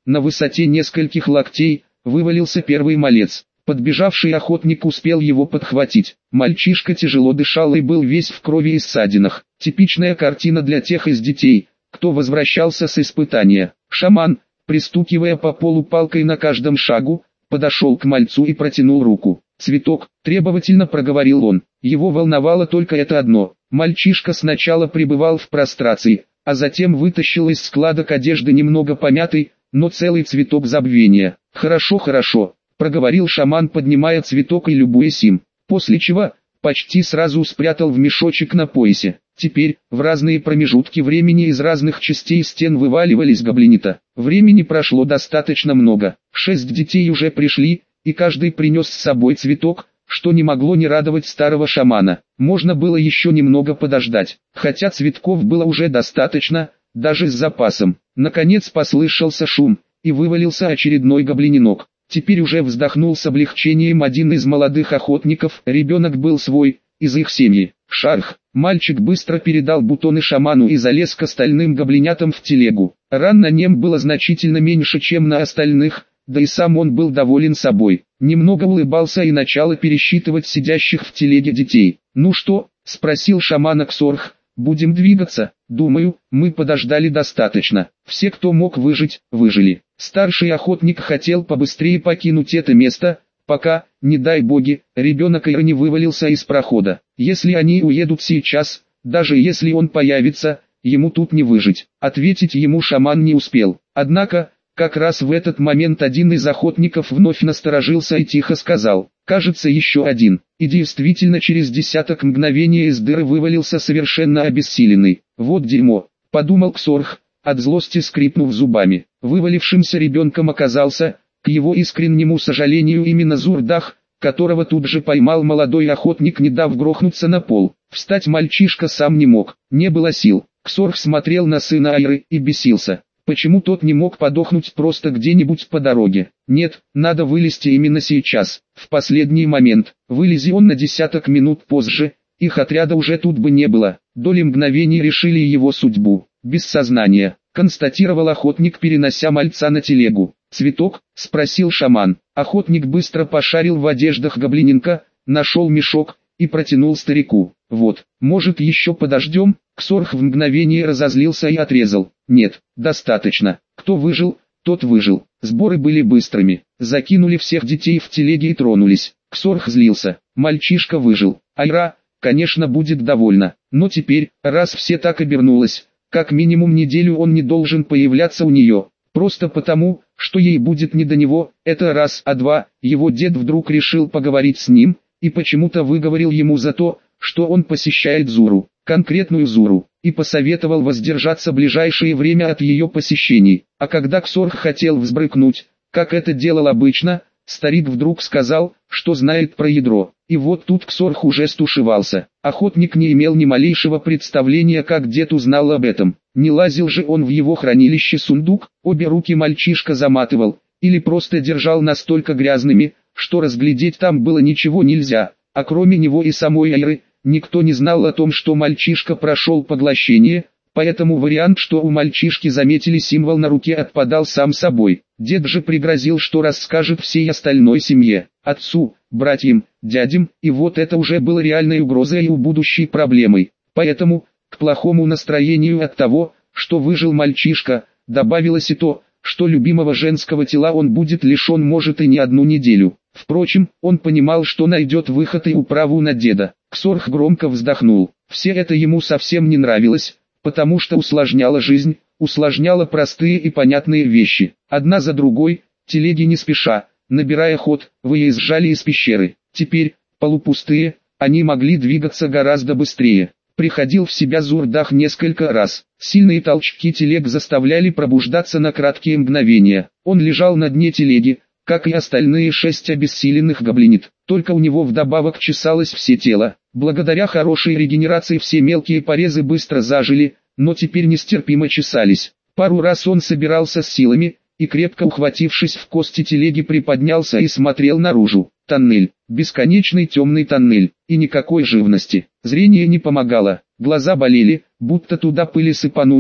Speaker 1: на высоте нескольких локтей, вывалился первый малец. Подбежавший охотник успел его подхватить. Мальчишка тяжело дышал и был весь в крови и ссадинах. Типичная картина для тех из детей, кто возвращался с испытания. Шаман, пристукивая по полу палкой на каждом шагу, подошел к мальцу и протянул руку. «Цветок», — требовательно проговорил он. Его волновало только это одно. Мальчишка сначала пребывал в прострации, а затем вытащил из складок одежды немного помятый, но целый цветок забвения. «Хорошо, хорошо», — проговорил шаман, поднимая цветок и любуясь им, после чего почти сразу спрятал в мешочек на поясе. Теперь, в разные промежутки времени из разных частей стен вываливались гоблинита. Времени прошло достаточно много. Шесть детей уже пришли, и каждый принес с собой цветок, что не могло не радовать старого шамана. Можно было еще немного подождать, хотя цветков было уже достаточно, даже с запасом. Наконец послышался шум, и вывалился очередной гоблининок. Теперь уже вздохнул с облегчением один из молодых охотников, ребенок был свой, из их семьи. Шарх. Мальчик быстро передал бутоны шаману и залез к остальным гоблинятам в телегу. Ран на нем было значительно меньше, чем на остальных, да и сам он был доволен собой. Немного улыбался и начал пересчитывать сидящих в телеге детей. «Ну что?» — спросил шамана Ксорх. «Будем двигаться?» «Думаю, мы подождали достаточно. Все, кто мог выжить, выжили». Старший охотник хотел побыстрее покинуть это место, пока, не дай боги, ребенок Ира не вывалился из прохода. Если они уедут сейчас, даже если он появится, ему тут не выжить. Ответить ему шаман не успел. Однако, как раз в этот момент один из охотников вновь насторожился и тихо сказал: «Кажется, еще один». И действительно через десяток мгновений из дыры вывалился совершенно обессиленный. «Вот дерьмо», — подумал Ксорх, от злости скрипнув зубами. Вывалившимся ребенком оказался, к его искреннему сожалению, именно Зурдах, которого тут же поймал молодой охотник, не дав грохнуться на пол. Встать мальчишка сам не мог, не было сил. Ксорх смотрел на сына Айры и бесился. Почему тот не мог подохнуть просто где-нибудь по дороге? Нет, надо вылезти именно сейчас, в последний момент. Вылези он на десяток минут позже, их отряда уже тут бы не было. Доли мгновений решили его судьбу. «Без сознания», — констатировал охотник, перенося мальца на телегу. «Цветок?» — спросил шаман. Охотник быстро пошарил в одеждах гоблиненка, нашел мешок и протянул старику. «Вот, может, еще подождем?» Ксорх в мгновение разозлился и отрезал. «Нет, достаточно. Кто выжил, тот выжил». Сборы были быстрыми. Закинули всех детей в телеги и тронулись. Ксорх злился. Мальчишка выжил. Айра, конечно, будет довольна. Но теперь, раз все так обернулось, как минимум неделю он не должен появляться у нее. Просто потому, что ей будет не до него, это раз, а два, его дед вдруг решил поговорить с ним, и почему-то выговорил ему за то, что он посещает Зуру, конкретную Зуру, и посоветовал воздержаться ближайшее время от ее посещений. А когда Ксорх хотел взбрыкнуть, как это делал обычно, старик вдруг сказал, что знает про ядро. И вот тут Ксорх уже стушевался. Охотник не имел ни малейшего представления, как дед узнал об этом. Не лазил же он в его хранилище сундук, обе руки мальчишка заматывал, или просто держал настолько грязными, что разглядеть там было ничего нельзя, а кроме него и самой Айры, никто не знал о том, что мальчишка прошел поглощение, поэтому вариант, что у мальчишки заметили символ на руке, отпадал сам собой. Дед же пригрозил, что расскажет всей остальной семье, отцу, братьям, дядям, и вот это уже было реальной угрозой и у будущей проблемой. Поэтому, к плохому настроению от того, что выжил мальчишка, добавилось и то, что любимого женского тела он будет лишен может и не одну неделю. Впрочем, он понимал, что найдет выход и управу на деда. Ксорх громко вздохнул. Все это ему совсем не нравилось, потому что усложняло жизнь, усложняло простые и понятные вещи. Одна за другой, телеги не спеша, набирая ход, выезжали из пещеры. Теперь, полупустые, они могли двигаться гораздо быстрее. Приходил в себя Зурдах несколько раз. Сильные толчки телег заставляли пробуждаться на краткие мгновения. Он лежал на дне телеги, как и остальные шесть обессиленных гоблинит. Только у него вдобавок чесалось все тело. Благодаря хорошей регенерации все мелкие порезы быстро зажили, но теперь нестерпимо чесались. Пару раз он собирался с силами, и крепко ухватившись в кости телеги приподнялся и смотрел наружу. Тоннель, бесконечный темный тоннель, и никакой живности. Зрение не помогало, глаза болели, будто туда пыли сыпанули,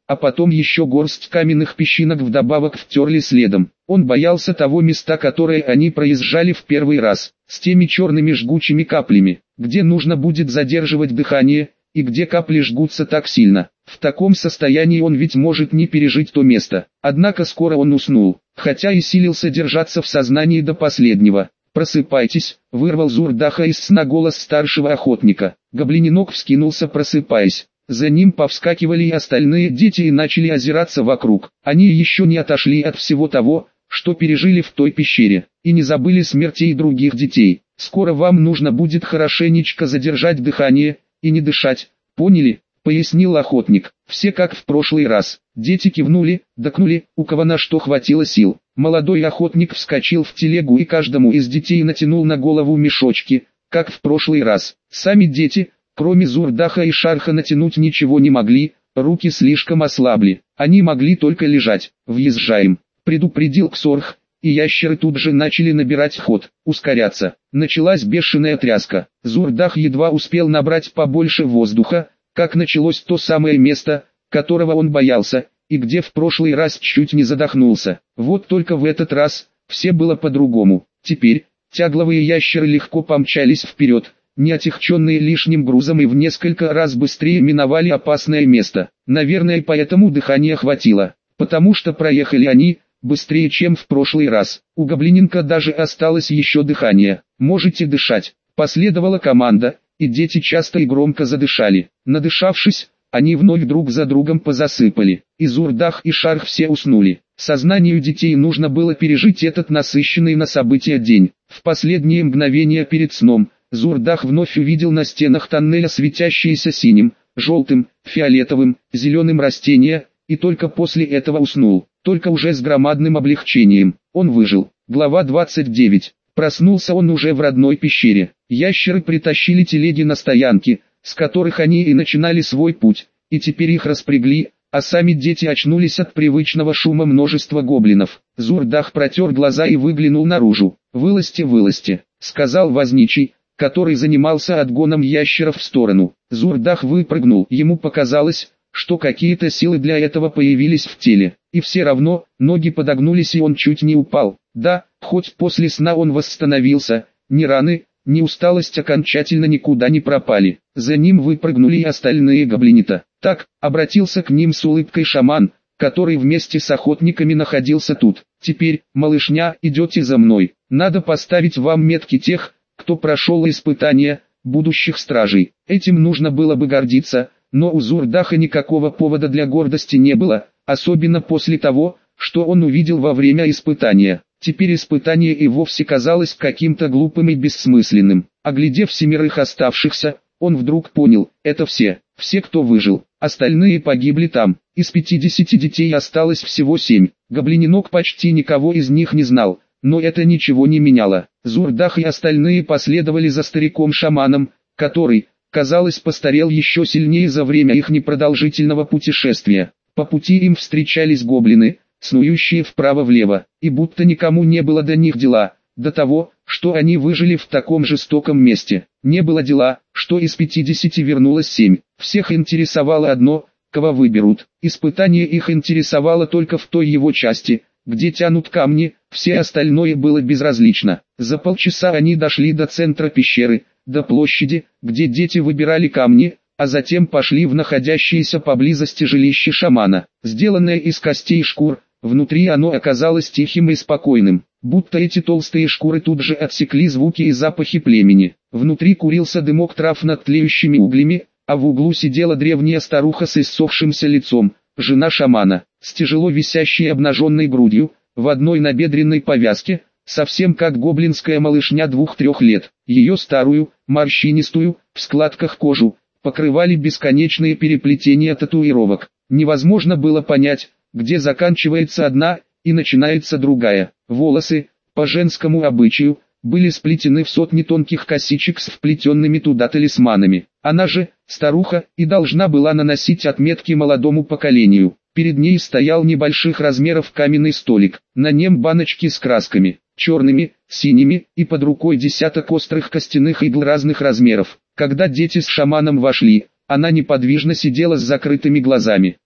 Speaker 1: а потом еще горсть каменных песчинок вдобавок втерли следом. Он боялся того места, которое они проезжали в первый раз, с теми черными жгучими каплями, где нужно будет задерживать дыхание, и где капли жгутся так сильно. В таком состоянии он ведь может не пережить то место. Однако скоро он уснул, хотя и силился держаться в сознании до последнего. «Просыпайтесь!» — вырвал Зурдаха из сна голос старшего охотника. Гоблиненок вскинулся, просыпаясь. За ним повскакивали и остальные дети и начали озираться вокруг. Они еще не отошли от всего того, что пережили в той пещере, и не забыли смертей других детей. «Скоро вам нужно будет хорошенечко задержать дыхание и не дышать, поняли?» — пояснил охотник. Все как в прошлый раз. Дети кивнули, докнули, у кого на что хватило сил. Молодой охотник вскочил в телегу и каждому из детей натянул на голову мешочки, как в прошлый раз. Сами дети, кроме Зурдаха и Шарха, натянуть ничего не могли, руки слишком ослабли. Они могли только лежать. «Въезжаем», — предупредил Ксорх, и ящеры тут же начали набирать ход, ускоряться. Началась бешеная тряска. Зурдах едва успел набрать побольше воздуха, как началось то самое место, которого он боялся, и где в прошлый раз чуть не задохнулся. Вот только в этот раз все было по-другому. Теперь тягловые ящеры легко помчались вперед, не отягченные лишним грузом, и в несколько раз быстрее миновали опасное место. Наверное, поэтому дыхания хватило, потому что проехали они быстрее, чем в прошлый раз. У Гоблиненка даже осталось еще дыхание. «Можете дышать», — последовала команда, и дети часто и громко задышали. Надышавшись, они вновь друг за другом позасыпали. И Зурдах, и Шарх все уснули. Сознанию детей нужно было пережить этот насыщенный на события день. В последние мгновения перед сном Зурдах вновь увидел на стенах тоннеля светящиеся синим, желтым, фиолетовым, зеленым растения, и только после этого уснул. Только уже с громадным облегчением. Он выжил. Глава двадцать девять. Проснулся он уже в родной пещере. Ящеры притащили телеги на стоянки, с которых они и начинали свой путь, и теперь их распрягли, а сами дети очнулись от привычного шума множества гоблинов. Зурдах протер глаза и выглянул наружу. «Вылазьте, вылазьте», — сказал возничий, который занимался отгоном ящеров в сторону. Зурдах выпрыгнул. Ему показалось, что какие-то силы для этого появились в теле, и все равно ноги подогнулись, и он чуть не упал. Да, хоть после сна он восстановился, ни раны, ни усталость окончательно никуда не пропали. За ним выпрыгнули и остальные гоблинита. «Так», — обратился к ним с улыбкой шаман, который вместе с охотниками находился тут. «Теперь, малышня, идете за мной. Надо поставить вам метки тех, кто прошел испытания, будущих стражей. Этим нужно было бы гордиться, но у Зурдаха никакого повода для гордости не было, особенно после того, что он увидел во время испытания. Теперь испытание и вовсе казалось каким-то глупым и бессмысленным. Оглядев семерых оставшихся, он вдруг понял, это все, все, кто выжил. Остальные погибли там. Из пятидесяти детей осталось всего семь. Гоблиненок почти никого из них не знал, но это ничего не меняло. Зурдах и остальные последовали за стариком-шаманом, который, казалось, постарел еще сильнее за время их непродолжительного путешествия. По пути им встречались гоблины, снующие вправо-влево, и будто никому не было до них дела, до того, что они выжили в таком жестоком месте. Не было дела, что из пятидесяти вернулось семь. Всех интересовало одно, кого выберут. Испытание их интересовало только в той его части, где тянут камни, все остальное было безразлично. За полчаса они дошли до центра пещеры, до площади, где дети выбирали камни, а затем пошли в находящееся поблизости жилище шамана. Сделанное из костей и шкур, внутри оно оказалось тихим и спокойным, будто эти толстые шкуры тут же отсекли звуки и запахи племени. Внутри курился дымок трав над тлеющими углями, а в углу сидела древняя старуха с иссохшимся лицом, жена шамана, с тяжело висящей обнаженной грудью, в одной набедренной повязке, совсем как гоблинская малышня двух-трех лет. Ее старую, морщинистую, в складках кожу, покрывали бесконечные переплетения татуировок. Невозможно было понять, где заканчивается одна и начинается другая. Волосы, по женскому обычаю, были сплетены в сотни тонких косичек с вплетенными туда талисманами. Она же, старуха, и должна была наносить отметки молодому поколению. Перед ней стоял небольших размеров каменный столик, на нем баночки с красками, черными, синими, и под рукой десяток острых костяных игл разных размеров. Когда дети с шаманом вошли, она неподвижно сидела с закрытыми глазами.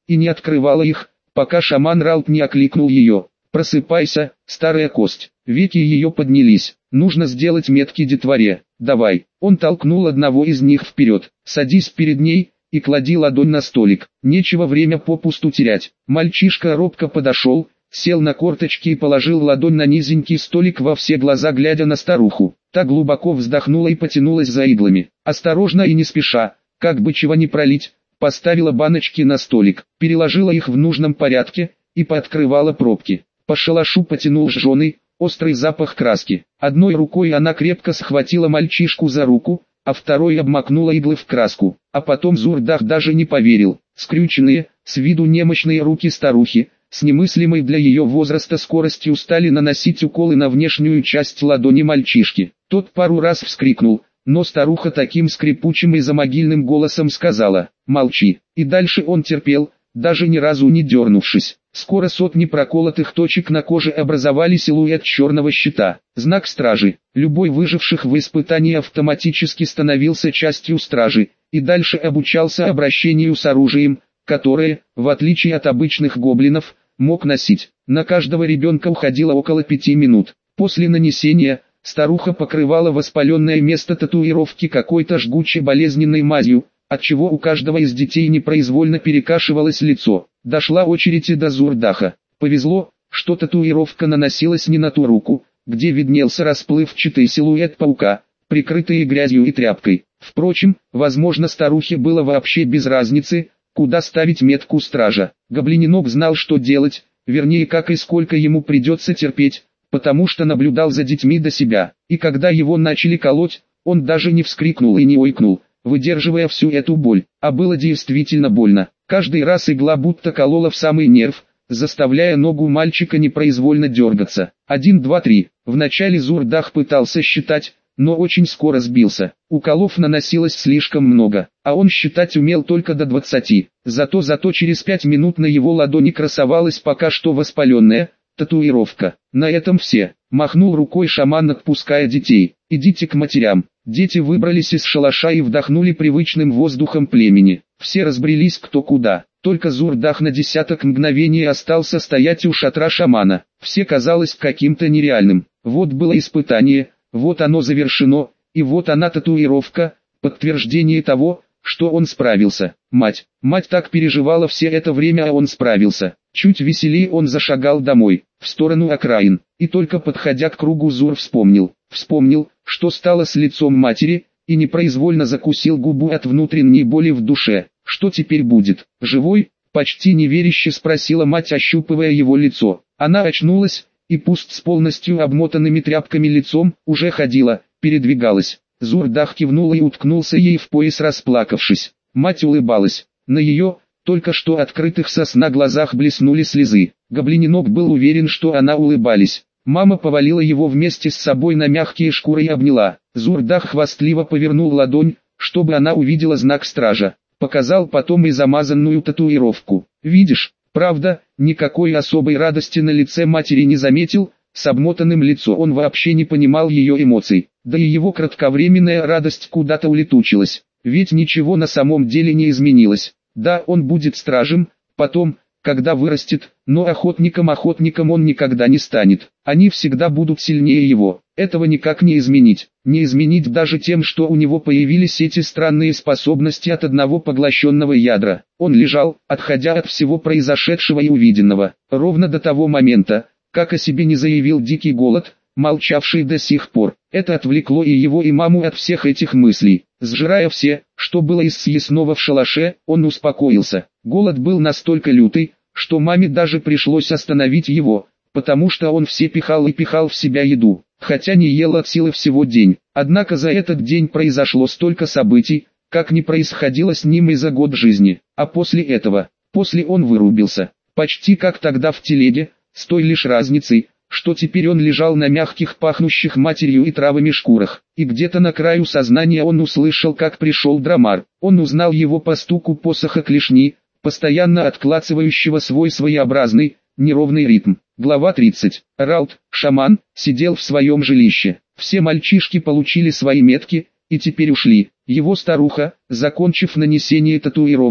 Speaker 1: и не открывала их, пока шаман Ралт не окликнул ее. «Просыпайся, старая кость». Веки ее поднялись. «Нужно сделать метки детворе. Давай». Он толкнул одного из них вперед. «Садись перед ней и клади ладонь на столик. Нечего время попусту терять». Мальчишка робко подошел, сел на корточки и положил ладонь на низенький столик, во все глаза глядя на старуху. Та глубоко вздохнула и потянулась за иглами. Осторожно и не спеша, как бы чего не пролить, поставила баночки на столик, переложила их в нужном порядке и пооткрывала пробки. По шалашу потянул жженый, острый запах краски. Одной рукой она крепко схватила мальчишку за руку, а второй обмакнула иглы в краску. А потом Зурдах даже не поверил. Скрюченные, с виду немощные руки старухи, с немыслимой для ее возраста скоростью стали наносить уколы на внешнюю часть ладони мальчишки. Тот пару раз вскрикнул, но старуха таким скрипучим и замогильным голосом сказала: «Молчи». И дальше он терпел, даже ни разу не дернувшись. Скоро сотни проколотых точек на коже образовали силуэт черного щита. Знак стражи. Любой выживших в испытании автоматически становился частью стражи, и дальше обучался обращению с оружием, которое, в отличие от обычных гоблинов, мог носить. На каждого ребенка уходило около пяти минут. После нанесения, старуха покрывала воспаленное место татуировки какой-то жгучей болезненной мазью, отчего у каждого из детей непроизвольно перекашивалось лицо. Дошла очередь и до Зурдаха. Повезло, что татуировка наносилась не на ту руку, где виднелся расплывчатый силуэт паука, прикрытый грязью и тряпкой. Впрочем, возможно, старухе было вообще без разницы, куда ставить метку стража. Гоблиненок знал, что делать, вернее, как и сколько ему придется терпеть, потому что наблюдал за детьми до себя. И когда его начали колоть, он даже не вскрикнул и не ойкнул, выдерживая всю эту боль. А было действительно больно. Каждый раз игла будто колола в самый нерв, заставляя ногу мальчика непроизвольно дергаться. Один, два, три. Вначале Зурдах пытался считать, но очень скоро сбился. Уколов наносилось слишком много, а он считать умел только до двадцати. Зато зато через пять минут на его ладони красовалась пока что воспаленная татуировка. На этом все. Махнул рукой шаман, отпуская детей. «Идите к матерям». Дети выбрались из шалаша и вдохнули привычным воздухом племени. Все разбрелись кто куда. Только Зурдах на десяток мгновений остался стоять у шатра шамана. Все казалось каким-то нереальным. Вот было испытание, вот оно завершено, и вот она татуировка, подтверждение того, что он справился. Мать, мать так переживала все это время, а он справился. Чуть веселее он зашагал домой, в сторону окраин, и только подходя к кругу Зур вспомнил, вспомнил, что стало с лицом матери, и непроизвольно закусил губу от внутренней боли в душе. Что теперь будет? Живой? Почти неверяще спросила мать, ощупывая его лицо. Она очнулась, и пусть с полностью обмотанными тряпками лицом, уже ходила, передвигалась. Зурдах кивнул и уткнулся ей в пояс, расплакавшись. Мать улыбалась. На ее, только что открытых со сна глазах блеснули слезы. Гоблиненок был уверен, что она улыбались. Мама повалила его вместе с собой на мягкие шкуры и обняла. Зурдах хвастливо повернул ладонь, чтобы она увидела знак стража. Показал потом и замазанную татуировку. «Видишь?» Правда, никакой особой радости на лице матери не заметил, с обмотанным лицом он вообще не понимал ее эмоций, да и его кратковременная радость куда-то улетучилась, ведь ничего на самом деле не изменилось. Да, он будет стражем, потом, когда вырастет, но охотником-охотником он никогда не станет, они всегда будут сильнее его, этого никак не изменить, не изменить даже тем, что у него появились эти странные способности от одного поглощенного ядра. Он лежал, отходя от всего произошедшего и увиденного, ровно до того момента, как о себе не заявил дикий голод, молчавший до сих пор. Это отвлекло и его, и маму от всех этих мыслей. Сжирая все, что было из съестного в шалаше, он успокоился. Голод был настолько лютый, что маме даже пришлось остановить его, потому что он все пихал и пихал в себя еду, хотя не ел от силы всего день. Однако за этот день произошло столько событий, как не происходило с ним и за год жизни. А после этого, после он вырубился, почти как тогда в телеге, с той лишь разницей, что теперь он лежал на мягких, пахнущих матерью и травами шкурах, и где-то на краю сознания он услышал, как пришел Драмар. Он узнал его по стуку посоха клешни, постоянно отклацывающего свой своеобразный, неровный ритм. Глава тридцать. Ралт, шаман, сидел в своем жилище. Все мальчишки получили свои метки, и теперь ушли. Его старуха, закончив нанесение татуировок,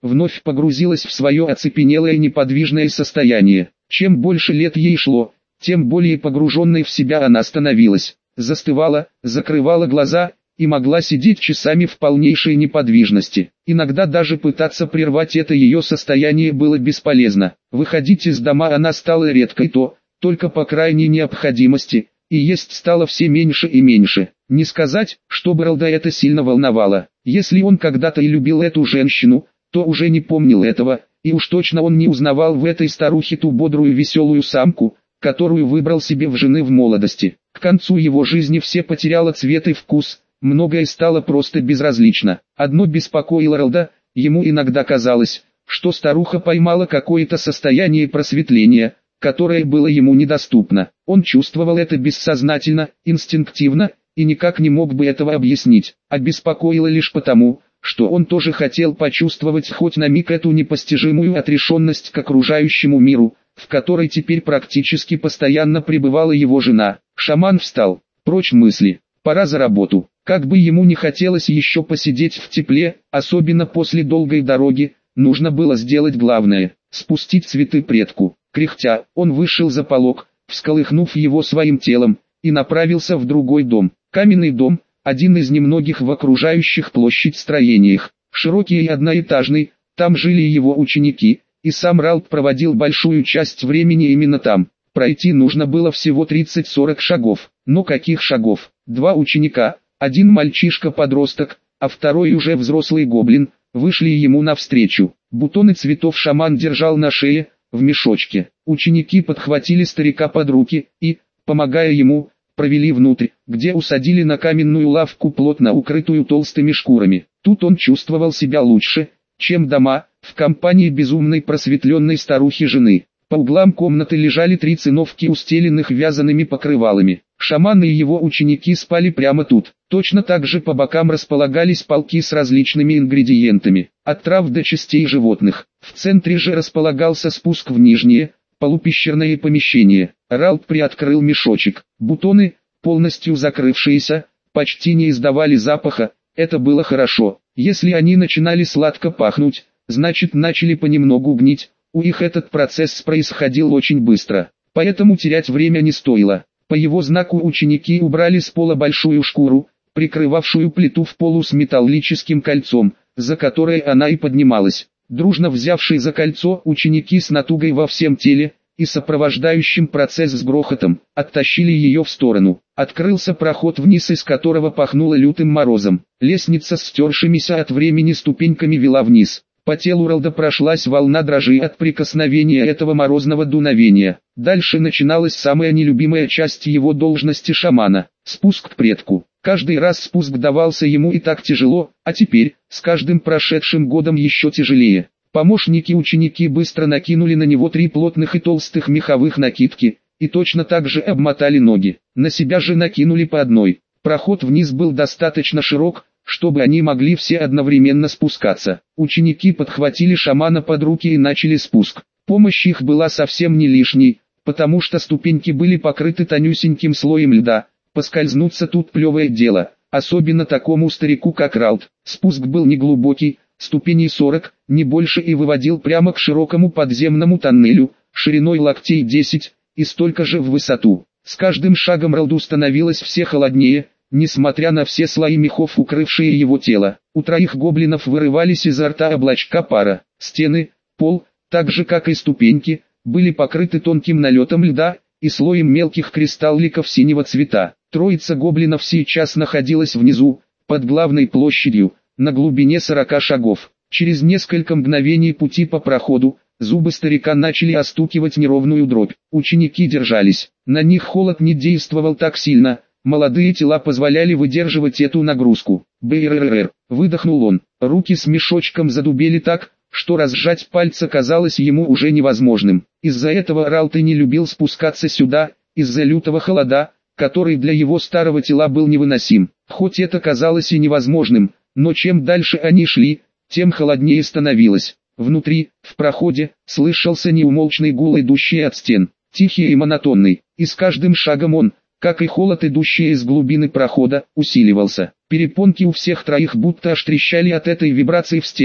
Speaker 1: вновь погрузилась в свое оцепенелое неподвижное состояние. Чем больше лет ей шло, тем более погруженной в себя она становилась, застывала, закрывала глаза и могла сидеть часами в полнейшей неподвижности. Иногда даже пытаться прервать это ее состояние было бесполезно. Выходить из дома она стала редко и то, только по крайней необходимости, и есть стало все меньше и меньше. Не сказать, чтобы Ралда это сильно волновало. Если он когда-то и любил эту женщину, то уже не помнил этого, и уж точно он не узнавал в этой старухе ту бодрую веселую самку, которую выбрал себе в жены в молодости. К концу его жизни все потеряло цвет и вкус, многое стало просто безразлично. Одно беспокоило Ралда, ему иногда казалось, что старуха поймала какое-то состояние просветления, которое было ему недоступно. Он чувствовал это бессознательно, инстинктивно, и никак не мог бы этого объяснить, а беспокоило лишь потому, что он тоже хотел почувствовать хоть на миг эту непостижимую отрешенность к окружающему миру, в которой теперь практически постоянно пребывала его жена. Шаман встал, прочь мысли, пора за работу. Как бы ему не хотелось еще посидеть в тепле, особенно после долгой дороги, нужно было сделать главное – спустить цветы предку. Кряхтя, он вышел за полог, всколыхнув его своим телом, и направился в другой дом. Каменный дом, один из немногих в окружающих площадь строениях, широкий и одноэтажный, там жили его ученики, и сам Ралд проводил большую часть времени именно там. Пройти нужно было всего тридцать-сорок шагов, но каких шагов? Два ученика, один мальчишка-подросток, а второй уже взрослый гоблин, вышли ему навстречу. Бутоны цветов шаман держал на шее, в мешочке. Ученики подхватили старика под руки и, помогая ему, провели внутрь, где усадили на каменную лавку, плотно укрытую толстыми шкурами. Тут он чувствовал себя лучше, чем дома, в компании безумной просветленной старухи-жены. По углам комнаты лежали три циновки, устеленных вязаными покрывалами. Шаман и его ученики спали прямо тут. Точно так же по бокам располагались полки с различными ингредиентами, от трав до частей животных. В центре же располагался спуск в нижнее, полупещерное помещение. Ралд приоткрыл мешочек. Бутоны, полностью закрывшиеся, почти не издавали запаха. Это было хорошо. Если они начинали сладко пахнуть, значит начали понемногу гнить. У них этот процесс происходил очень быстро, поэтому терять время не стоило. По его знаку ученики убрали с пола большую шкуру, прикрывавшую плиту в полу с металлическим кольцом, за которой она и поднималась. Дружно взявшие за кольцо, ученики с натугой во всем теле и сопровождающим процесс с грохотом, оттащили ее в сторону. Открылся проход вниз, из которого пахнуло лютым морозом. Лестница с стершимися от времени ступеньками вела вниз. По телу Ралда прошлась волна дрожи от прикосновения этого морозного дуновения. Дальше начиналась самая нелюбимая часть его должности шамана – спуск к предку. Каждый раз спуск давался ему и так тяжело, а теперь, с каждым прошедшим годом еще тяжелее. Помощники-ученики быстро накинули на него три плотных и толстых меховых накидки, и точно так же обмотали ноги. На себя же накинули по одной. Проход вниз был достаточно широк, чтобы они могли все одновременно спускаться. Ученики подхватили шамана под руки и начали спуск. Помощь их была совсем не лишней, потому что ступеньки были покрыты тонюсеньким слоем льда. Поскользнуться тут плевое дело, особенно такому старику как Ралд. Спуск был неглубокий, ступеней сорок, не больше, и выводил прямо к широкому подземному тоннелю, шириной локтей десять, и столько же в высоту. С каждым шагом Ралду становилось все холоднее, несмотря на все слои мехов, укрывшие его тело. У троих гоблинов вырывались изо рта облачка пара. Стены, пол, так же как и ступеньки, были покрыты тонким налетом льда и слоем мелких кристалликов синего цвета. Троица гоблинов сейчас находилась внизу, под главной площадью, на глубине сорока шагов. Через несколько мгновений пути по проходу, зубы старика начали остукивать неровную дробь. Ученики держались, на них холод не действовал так сильно. Молодые тела позволяли выдерживать эту нагрузку. «Бэйрррр», выдохнул он. Руки с мешочком задубели так, что разжать пальцы казалось ему уже невозможным. Из-за этого Ралд и не любил спускаться сюда, из-за лютого холода, который для его старого тела был невыносим. Хоть это казалось и невозможным, но чем дальше они шли, тем холоднее становилось. Внутри, в проходе, слышался неумолчный гул, идущий от стен, тихий и монотонный, и с каждым шагом он, как и холод, идущий из глубины прохода, усиливался. Перепонки у всех троих будто аж трещали от этой вибрации в стенах,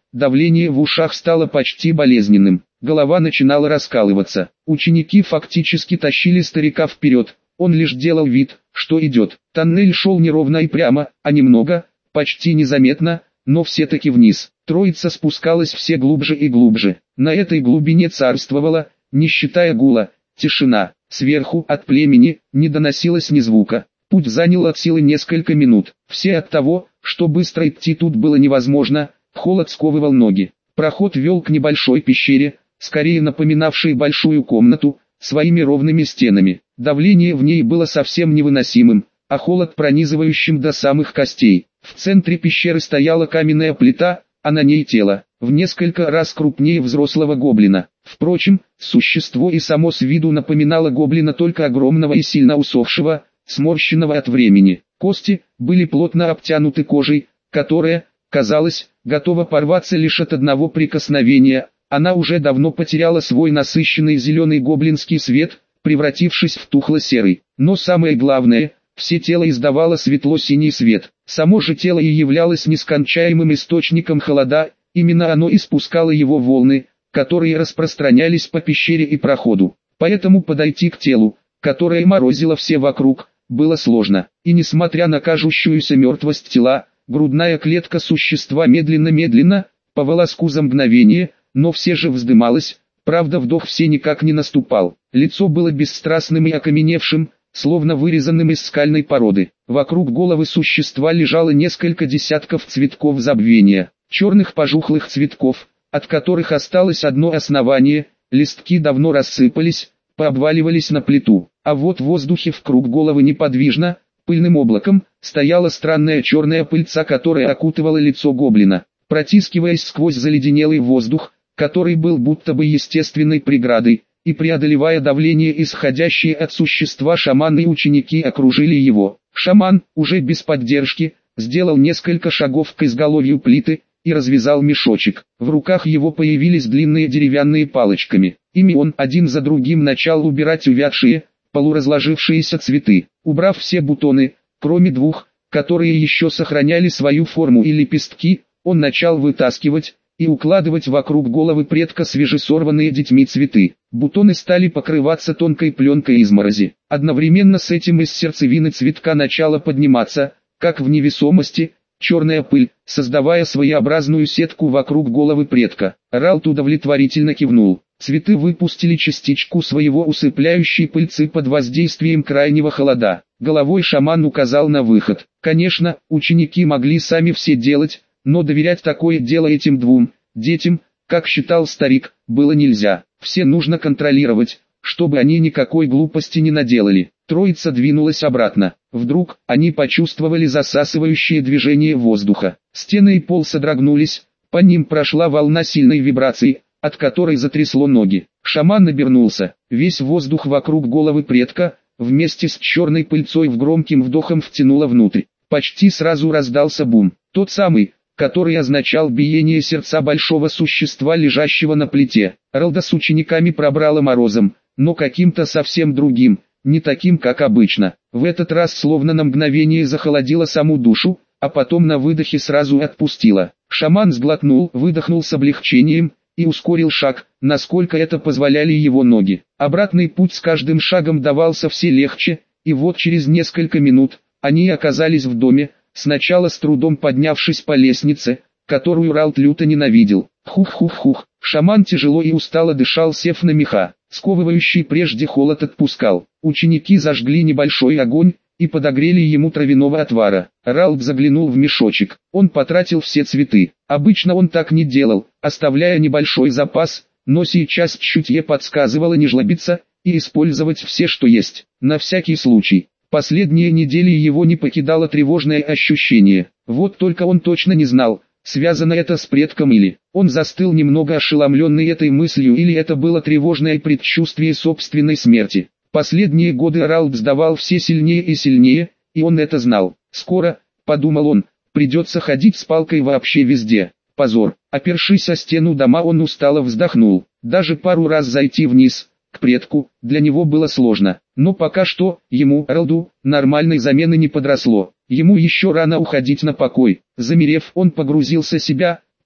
Speaker 1: давление в ушах стало почти болезненным, голова начинала раскалываться. Ученики фактически тащили старика вперед, он лишь делал вид, что идет. Тоннель шел не ровно и прямо, а немного, почти незаметно, но все-таки вниз. Троица спускалась все глубже и глубже. На этой глубине царствовала, не считая гула, тишина. Сверху, от племени, не доносилось ни звука. Путь занял от силы несколько минут. Все от того, что быстро идти тут было невозможно, холод сковывал ноги. Проход вел к небольшой пещере, скорее напоминавшей большую комнату, своими ровными стенами. Давление в ней было совсем невыносимым, а холод пронизывающим до самых костей. В центре пещеры стояла каменная плита, а на ней тело, в несколько раз крупнее взрослого гоблина. Впрочем, существо и само с виду напоминало гоблина, только огромного и сильно усохшего, сморщенного от времени. Кости были плотно обтянуты кожей, которая, казалось, готова порваться лишь от одного прикосновения. Она уже давно потеряла свой насыщенный зеленый гоблинский свет, превратившись в тухло-серый. Но самое главное, все тело издавало светло-синий свет. Само же тело и являлось нескончаемым источником холода, именно оно испускало его волны, которые распространялись по пещере и проходу. Поэтому подойти к телу, которое морозило все вокруг, было сложно. И несмотря на кажущуюся мертвость тела, грудная клетка существа медленно-медленно, по волоску за мгновение, но все же вздымалась, правда вдох все никак не наступал. Лицо было бесстрастным и окаменевшим, словно вырезанным из скальной породы. Вокруг головы существа лежало несколько десятков цветков забвения, черных пожухлых цветков, от которых осталось одно основание, листки давно рассыпались, пообваливались на плиту, а вот в воздухе вкруг головы неподвижно, пыльным облаком, стояла странная черная пыльца, которая окутывала лицо гоблина, протискиваясь сквозь заледенелый воздух, который был будто бы естественной преградой, и преодолевая давление, исходящее от существа, шаман и ученики окружили его. Шаман, уже без поддержки, сделал несколько шагов к изголовью плиты и развязал мешочек. В руках его появились длинные деревянные палочками. Ими он один за другим начал убирать увядшие, полуразложившиеся цветы. Убрав все бутоны, кроме двух, которые еще сохраняли свою форму и лепестки, он начал вытаскивать и укладывать вокруг головы предка свежесорванные детьми цветы. Бутоны стали покрываться тонкой пленкой изморози. Одновременно с этим из сердцевины цветка начала подниматься, как в невесомости, черная пыль, создавая своеобразную сетку вокруг головы предка. Ралт удовлетворительно кивнул. Цветы выпустили частичку своего усыпляющей пыльцы под воздействием крайнего холода. Головой шаман указал на выход. Конечно, ученики могли сами все делать, но доверять такое дело этим двум детям, как считал старик, было нельзя. Все нужно контролировать, чтобы они никакой глупости не наделали. Троица двинулась обратно. Вдруг они почувствовали засасывающее движение воздуха. Стены и пол содрогнулись, по ним прошла волна сильной вибрации, от которой затрясло ноги. Шаман обернулся. Весь воздух вокруг головы предка, вместе с черной пыльцой в громким вдохом втянуло внутрь. Почти сразу раздался бум. Тот самый, который означал биение сердца большого существа, лежащего на плите. Ралда с учениками пробрало морозом, но каким-то совсем другим, не таким, как обычно. В этот раз словно на мгновение захолодило саму душу, а потом на выдохе сразу отпустило. Шаман сглотнул, выдохнул с облегчением и ускорил шаг, насколько это позволяли его ноги. Обратный путь с каждым шагом давался все легче, и вот через несколько минут они оказались в доме, сначала с трудом поднявшись по лестнице, которую Ралт люто ненавидел. Хух-хух-хух, шаман тяжело и устало дышал, сев на меха. Сковывающий прежде холод отпускал. Ученики зажгли небольшой огонь и подогрели ему травяного отвара. Ралт заглянул в мешочек. Он потратил все цветы. Обычно он так не делал, оставляя небольшой запас, но сейчас чутье подсказывало не жлобиться и использовать все, что есть, на всякий случай. Последние недели его не покидало тревожное ощущение. Вот только он точно не знал, связано это с предком или... Он застыл немного ошеломленный этой мыслью, или это было тревожное предчувствие собственной смерти. Последние годы Ралт сдавал все сильнее и сильнее, и он это знал. Скоро, подумал он, придется ходить с палкой вообще везде. Позор. Опершись о стену дома, он устало вздохнул. Даже пару раз зайти вниз, к предку, для него было сложно. Но пока что, ему, Ралду, нормальной замены не подросло. Ему еще рано уходить на покой. Замерев, он погрузился в себя,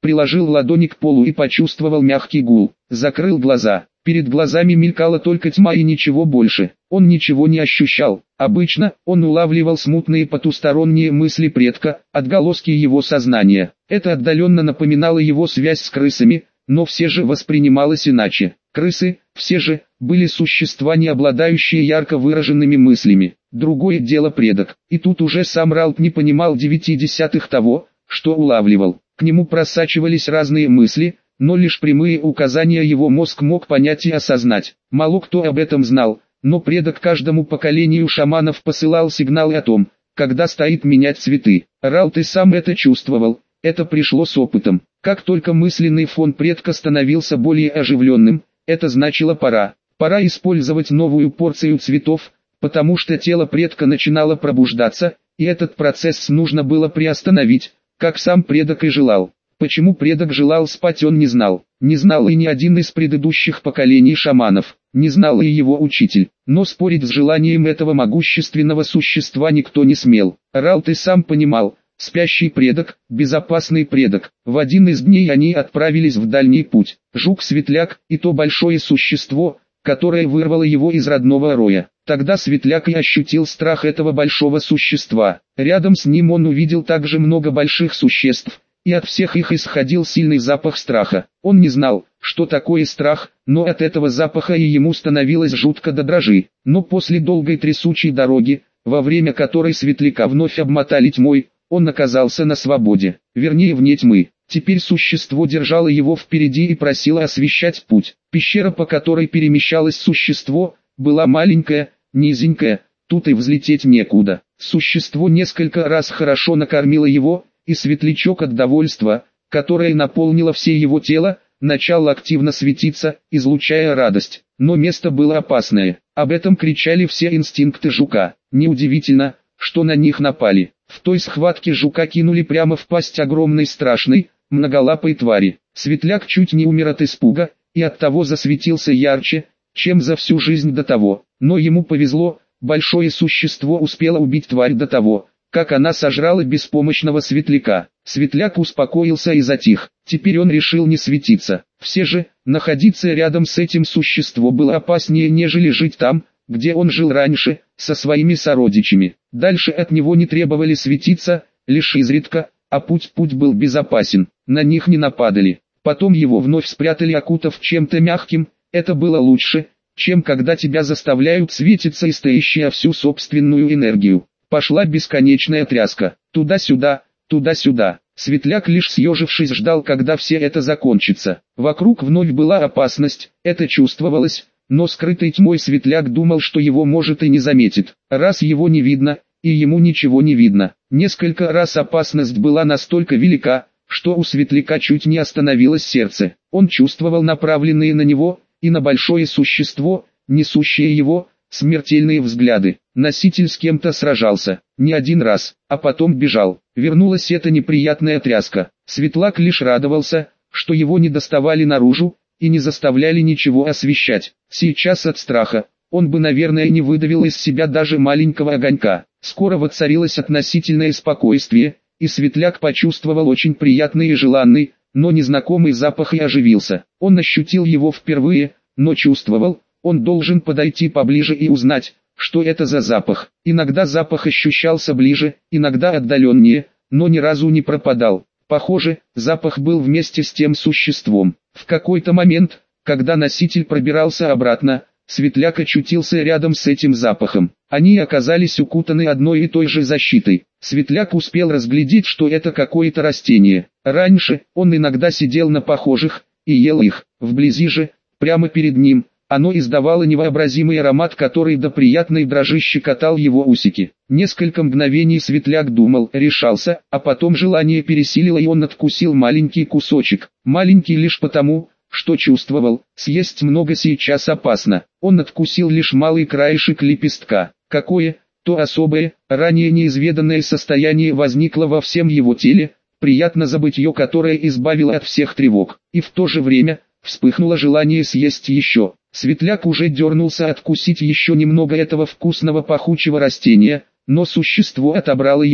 Speaker 1: приложил ладони к полу и почувствовал мягкий гул. Закрыл глаза. Перед глазами мелькала только тьма и ничего больше. Он ничего не ощущал. Обычно он улавливал смутные потусторонние мысли предка, отголоски его сознания. Это отдаленно напоминало его связь с крысами, но все же воспринималось иначе. Крысы, все же, были существа, не обладающие ярко выраженными мыслями. Другое дело предок. И тут уже сам Ралп не понимал девяти десятых того, что улавливал. К нему просачивались разные мысли, но лишь прямые указания его мозг мог понять и осознать. Мало кто об этом знал, но предок каждому поколению шаманов посылал сигналы о том, когда стоит менять цветы. Ралп и сам это чувствовал, это пришло с опытом. Как только мысленный фон предка становился более оживленным, это значило пора. Пора использовать новую порцию цветов, потому что тело предка начинало пробуждаться, и этот процесс нужно было приостановить, как сам предок и желал. Почему предок желал спать, он не знал. Не знал и ни один из предыдущих поколений шаманов. Не знал и его учитель. Но спорить с желанием этого могущественного существа никто не смел. Ралт и сам понимал, спящий предок, безопасный предок. В один из дней они отправились в дальний путь. Жук-светляк, и то большое существо, которое вырвало его из родного роя. Тогда Светляк и ощутил страх этого большого существа. Рядом с ним он увидел также много больших существ, и от всех их исходил сильный запах страха. Он не знал, что такое страх, но от этого запаха и ему становилось жутко до дрожи. Но после долгой трясучей дороги, во время которой Светляка вновь обмотали тьмой, он оказался на свободе, вернее вне тьмы. Теперь существо держало его впереди и просило освещать путь. Пещера, по которой перемещалось существо, была маленькая, низенькая, тут и взлететь некуда. Существо несколько раз хорошо накормило его, и светлячок от довольства, которое наполнило все его тело, начал активно светиться, излучая радость. Но место было опасное. Об этом кричали все инстинкты жука. Неудивительно, что на них напали. В той схватке жука кинули прямо в пасть огромной страшной, многолапой твари. Светляк чуть не умер от испуга, и оттого засветился ярче, чем за всю жизнь до того. Но ему повезло, большое существо успело убить тварь до того, как она сожрала беспомощного светляка. Светляк успокоился и затих. Теперь он решил не светиться. Все же, находиться рядом с этим существом было опаснее, нежели жить там, где он жил раньше, со своими сородичами. Дальше от него не требовали светиться, лишь изредка, а путь-путь был безопасен. На них не нападали. Потом его вновь спрятали, окутав чем-то мягким. Это было лучше, чем когда тебя заставляют светиться, истощая всю собственную энергию. Пошла бесконечная тряска. Туда-сюда, туда-сюда. Светляк, лишь съежившись, ждал, когда все это закончится. Вокруг вновь была опасность, это чувствовалось, но скрытой тьмой Светляк думал, что его может и не заметит. Раз его не видно, и ему ничего не видно. Несколько раз опасность была настолько велика, что у Светляка чуть не остановилось сердце. Он чувствовал направленные на него и на большое существо, несущее его, смертельные взгляды. Носитель с кем-то сражался, не один раз, а потом бежал. Вернулась эта неприятная тряска. Светлак лишь радовался, что его не доставали наружу и не заставляли ничего освещать. Сейчас от страха он бы, наверное, не выдавил из себя даже маленького огонька. Скоро воцарилось относительное спокойствие, и Светляк почувствовал очень приятный и желанный, но незнакомый запах и оживился. Он ощутил его впервые, но чувствовал, он должен подойти поближе и узнать, что это за запах. Иногда запах ощущался ближе, иногда отдаленнее, но ни разу не пропадал. Похоже, запах был вместе с тем существом. В какой-то момент, когда носитель пробирался обратно, Светляк очутился рядом с этим запахом. Они оказались укутаны одной и той же защитой. Светляк успел разглядеть, что это какое-то растение. Раньше он иногда сидел на похожих и ел их. Вблизи же, прямо перед ним, оно издавало невообразимый аромат, который до приятной дрожи щекотал его усики. Несколько мгновений Светляк думал, решался, а потом желание пересилило, и он откусил маленький кусочек. Маленький лишь потому, что чувствовал, съесть много сейчас опасно. Он откусил лишь малый краешек лепестка. Какое, то особое, ранее неизведанное состояние возникло во всем его теле, приятно забытье, которое избавило от всех тревог. И в то же время, вспыхнуло желание съесть еще. Светляк уже дернулся откусить еще немного этого вкусного пахучего растения, но существо отобрало его.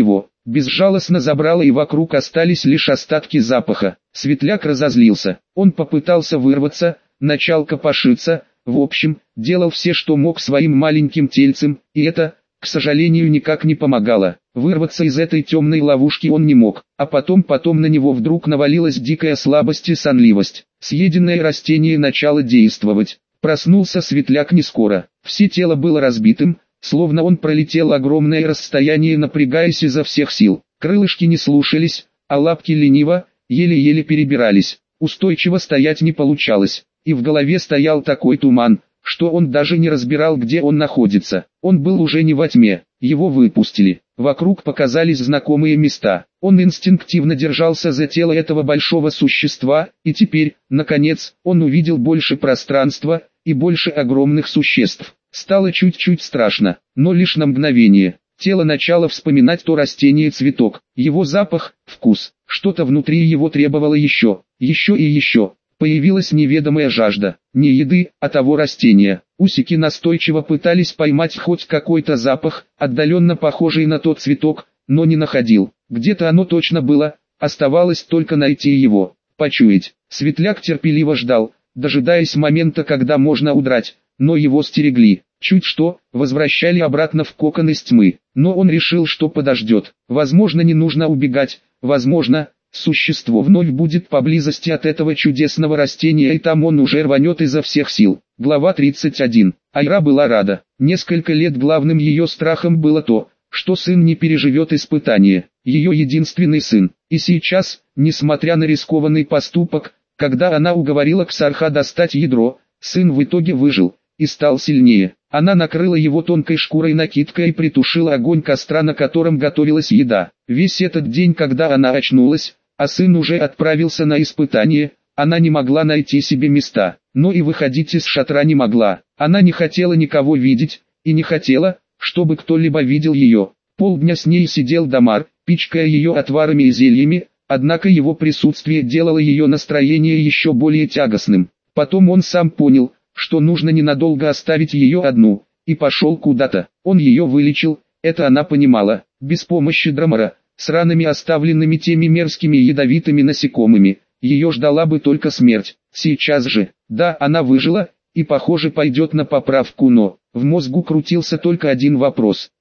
Speaker 1: безжалостно забрала и вокруг остались лишь остатки запаха. Светляк разозлился, он попытался вырваться, начал копошиться, в общем, делал все, что мог своим маленьким тельцем, и это, к сожалению, никак не помогало. Вырваться из этой темной ловушки он не мог, а потом потом на него вдруг навалилась дикая слабость и сонливость. Съеденное растение начало действовать. Проснулся Светляк не скоро. Все тело было разбитым, словно он пролетел огромное расстояние, напрягаясь изо всех сил. Крылышки не слушались, а лапки лениво, еле-еле перебирались. Устойчиво стоять не получалось, и в голове стоял такой туман, что он даже не разбирал, где он находится. Он был уже не во тьме, его выпустили. Вокруг показались знакомые места. Он инстинктивно держался за тело этого большого существа, и теперь, наконец, он увидел больше пространства и больше огромных существ. Стало чуть-чуть страшно, но лишь на мгновение. Тело начало вспоминать то растение-цветок, его запах, вкус. Что-то внутри его требовало еще, еще и еще. Появилась неведомая жажда, не еды, а того растения. Усики настойчиво пытались поймать хоть какой-то запах, отдаленно похожий на тот цветок, но не находил. Где-то оно точно было, оставалось только найти его, почуять. Светляк терпеливо ждал, дожидаясь момента, когда можно удрать, но его стерегли. Чуть что, возвращали обратно в кокон из тьмы. Но он решил, что подождет. Возможно, не нужно убегать, возможно, существо вновь будет поблизости от этого чудесного растения, и там он уже рванет изо всех сил. Глава тридцать один. Айра была рада. Несколько лет главным ее страхом было то, что сын не переживет испытание. Ее единственный сын. И сейчас, несмотря на рискованный поступок, когда она уговорила Ксарха достать ядро, сын в итоге выжил и стал сильнее. Она накрыла его тонкой шкурой накидкой и притушила огонь костра, на котором готовилась еда. Весь этот день, когда она очнулась, а сын уже отправился на испытание, она не могла найти себе места, но и выходить из шатра не могла. Она не хотела никого видеть, и не хотела, чтобы кто-либо видел ее. Полдня с ней сидел Дамар, пичкая ее отварами и зельями, однако его присутствие делало ее настроение еще более тягостным. Потом он сам понял, что нужно ненадолго оставить ее одну, и пошел куда-то. Он ее вылечил, это она понимала, без помощи Драмара, с ранами, оставленными теми мерзкими ядовитыми насекомыми, ее ждала бы только смерть. Сейчас же, да, она выжила, и похоже пойдет на поправку, но в мозгу крутился только один вопрос: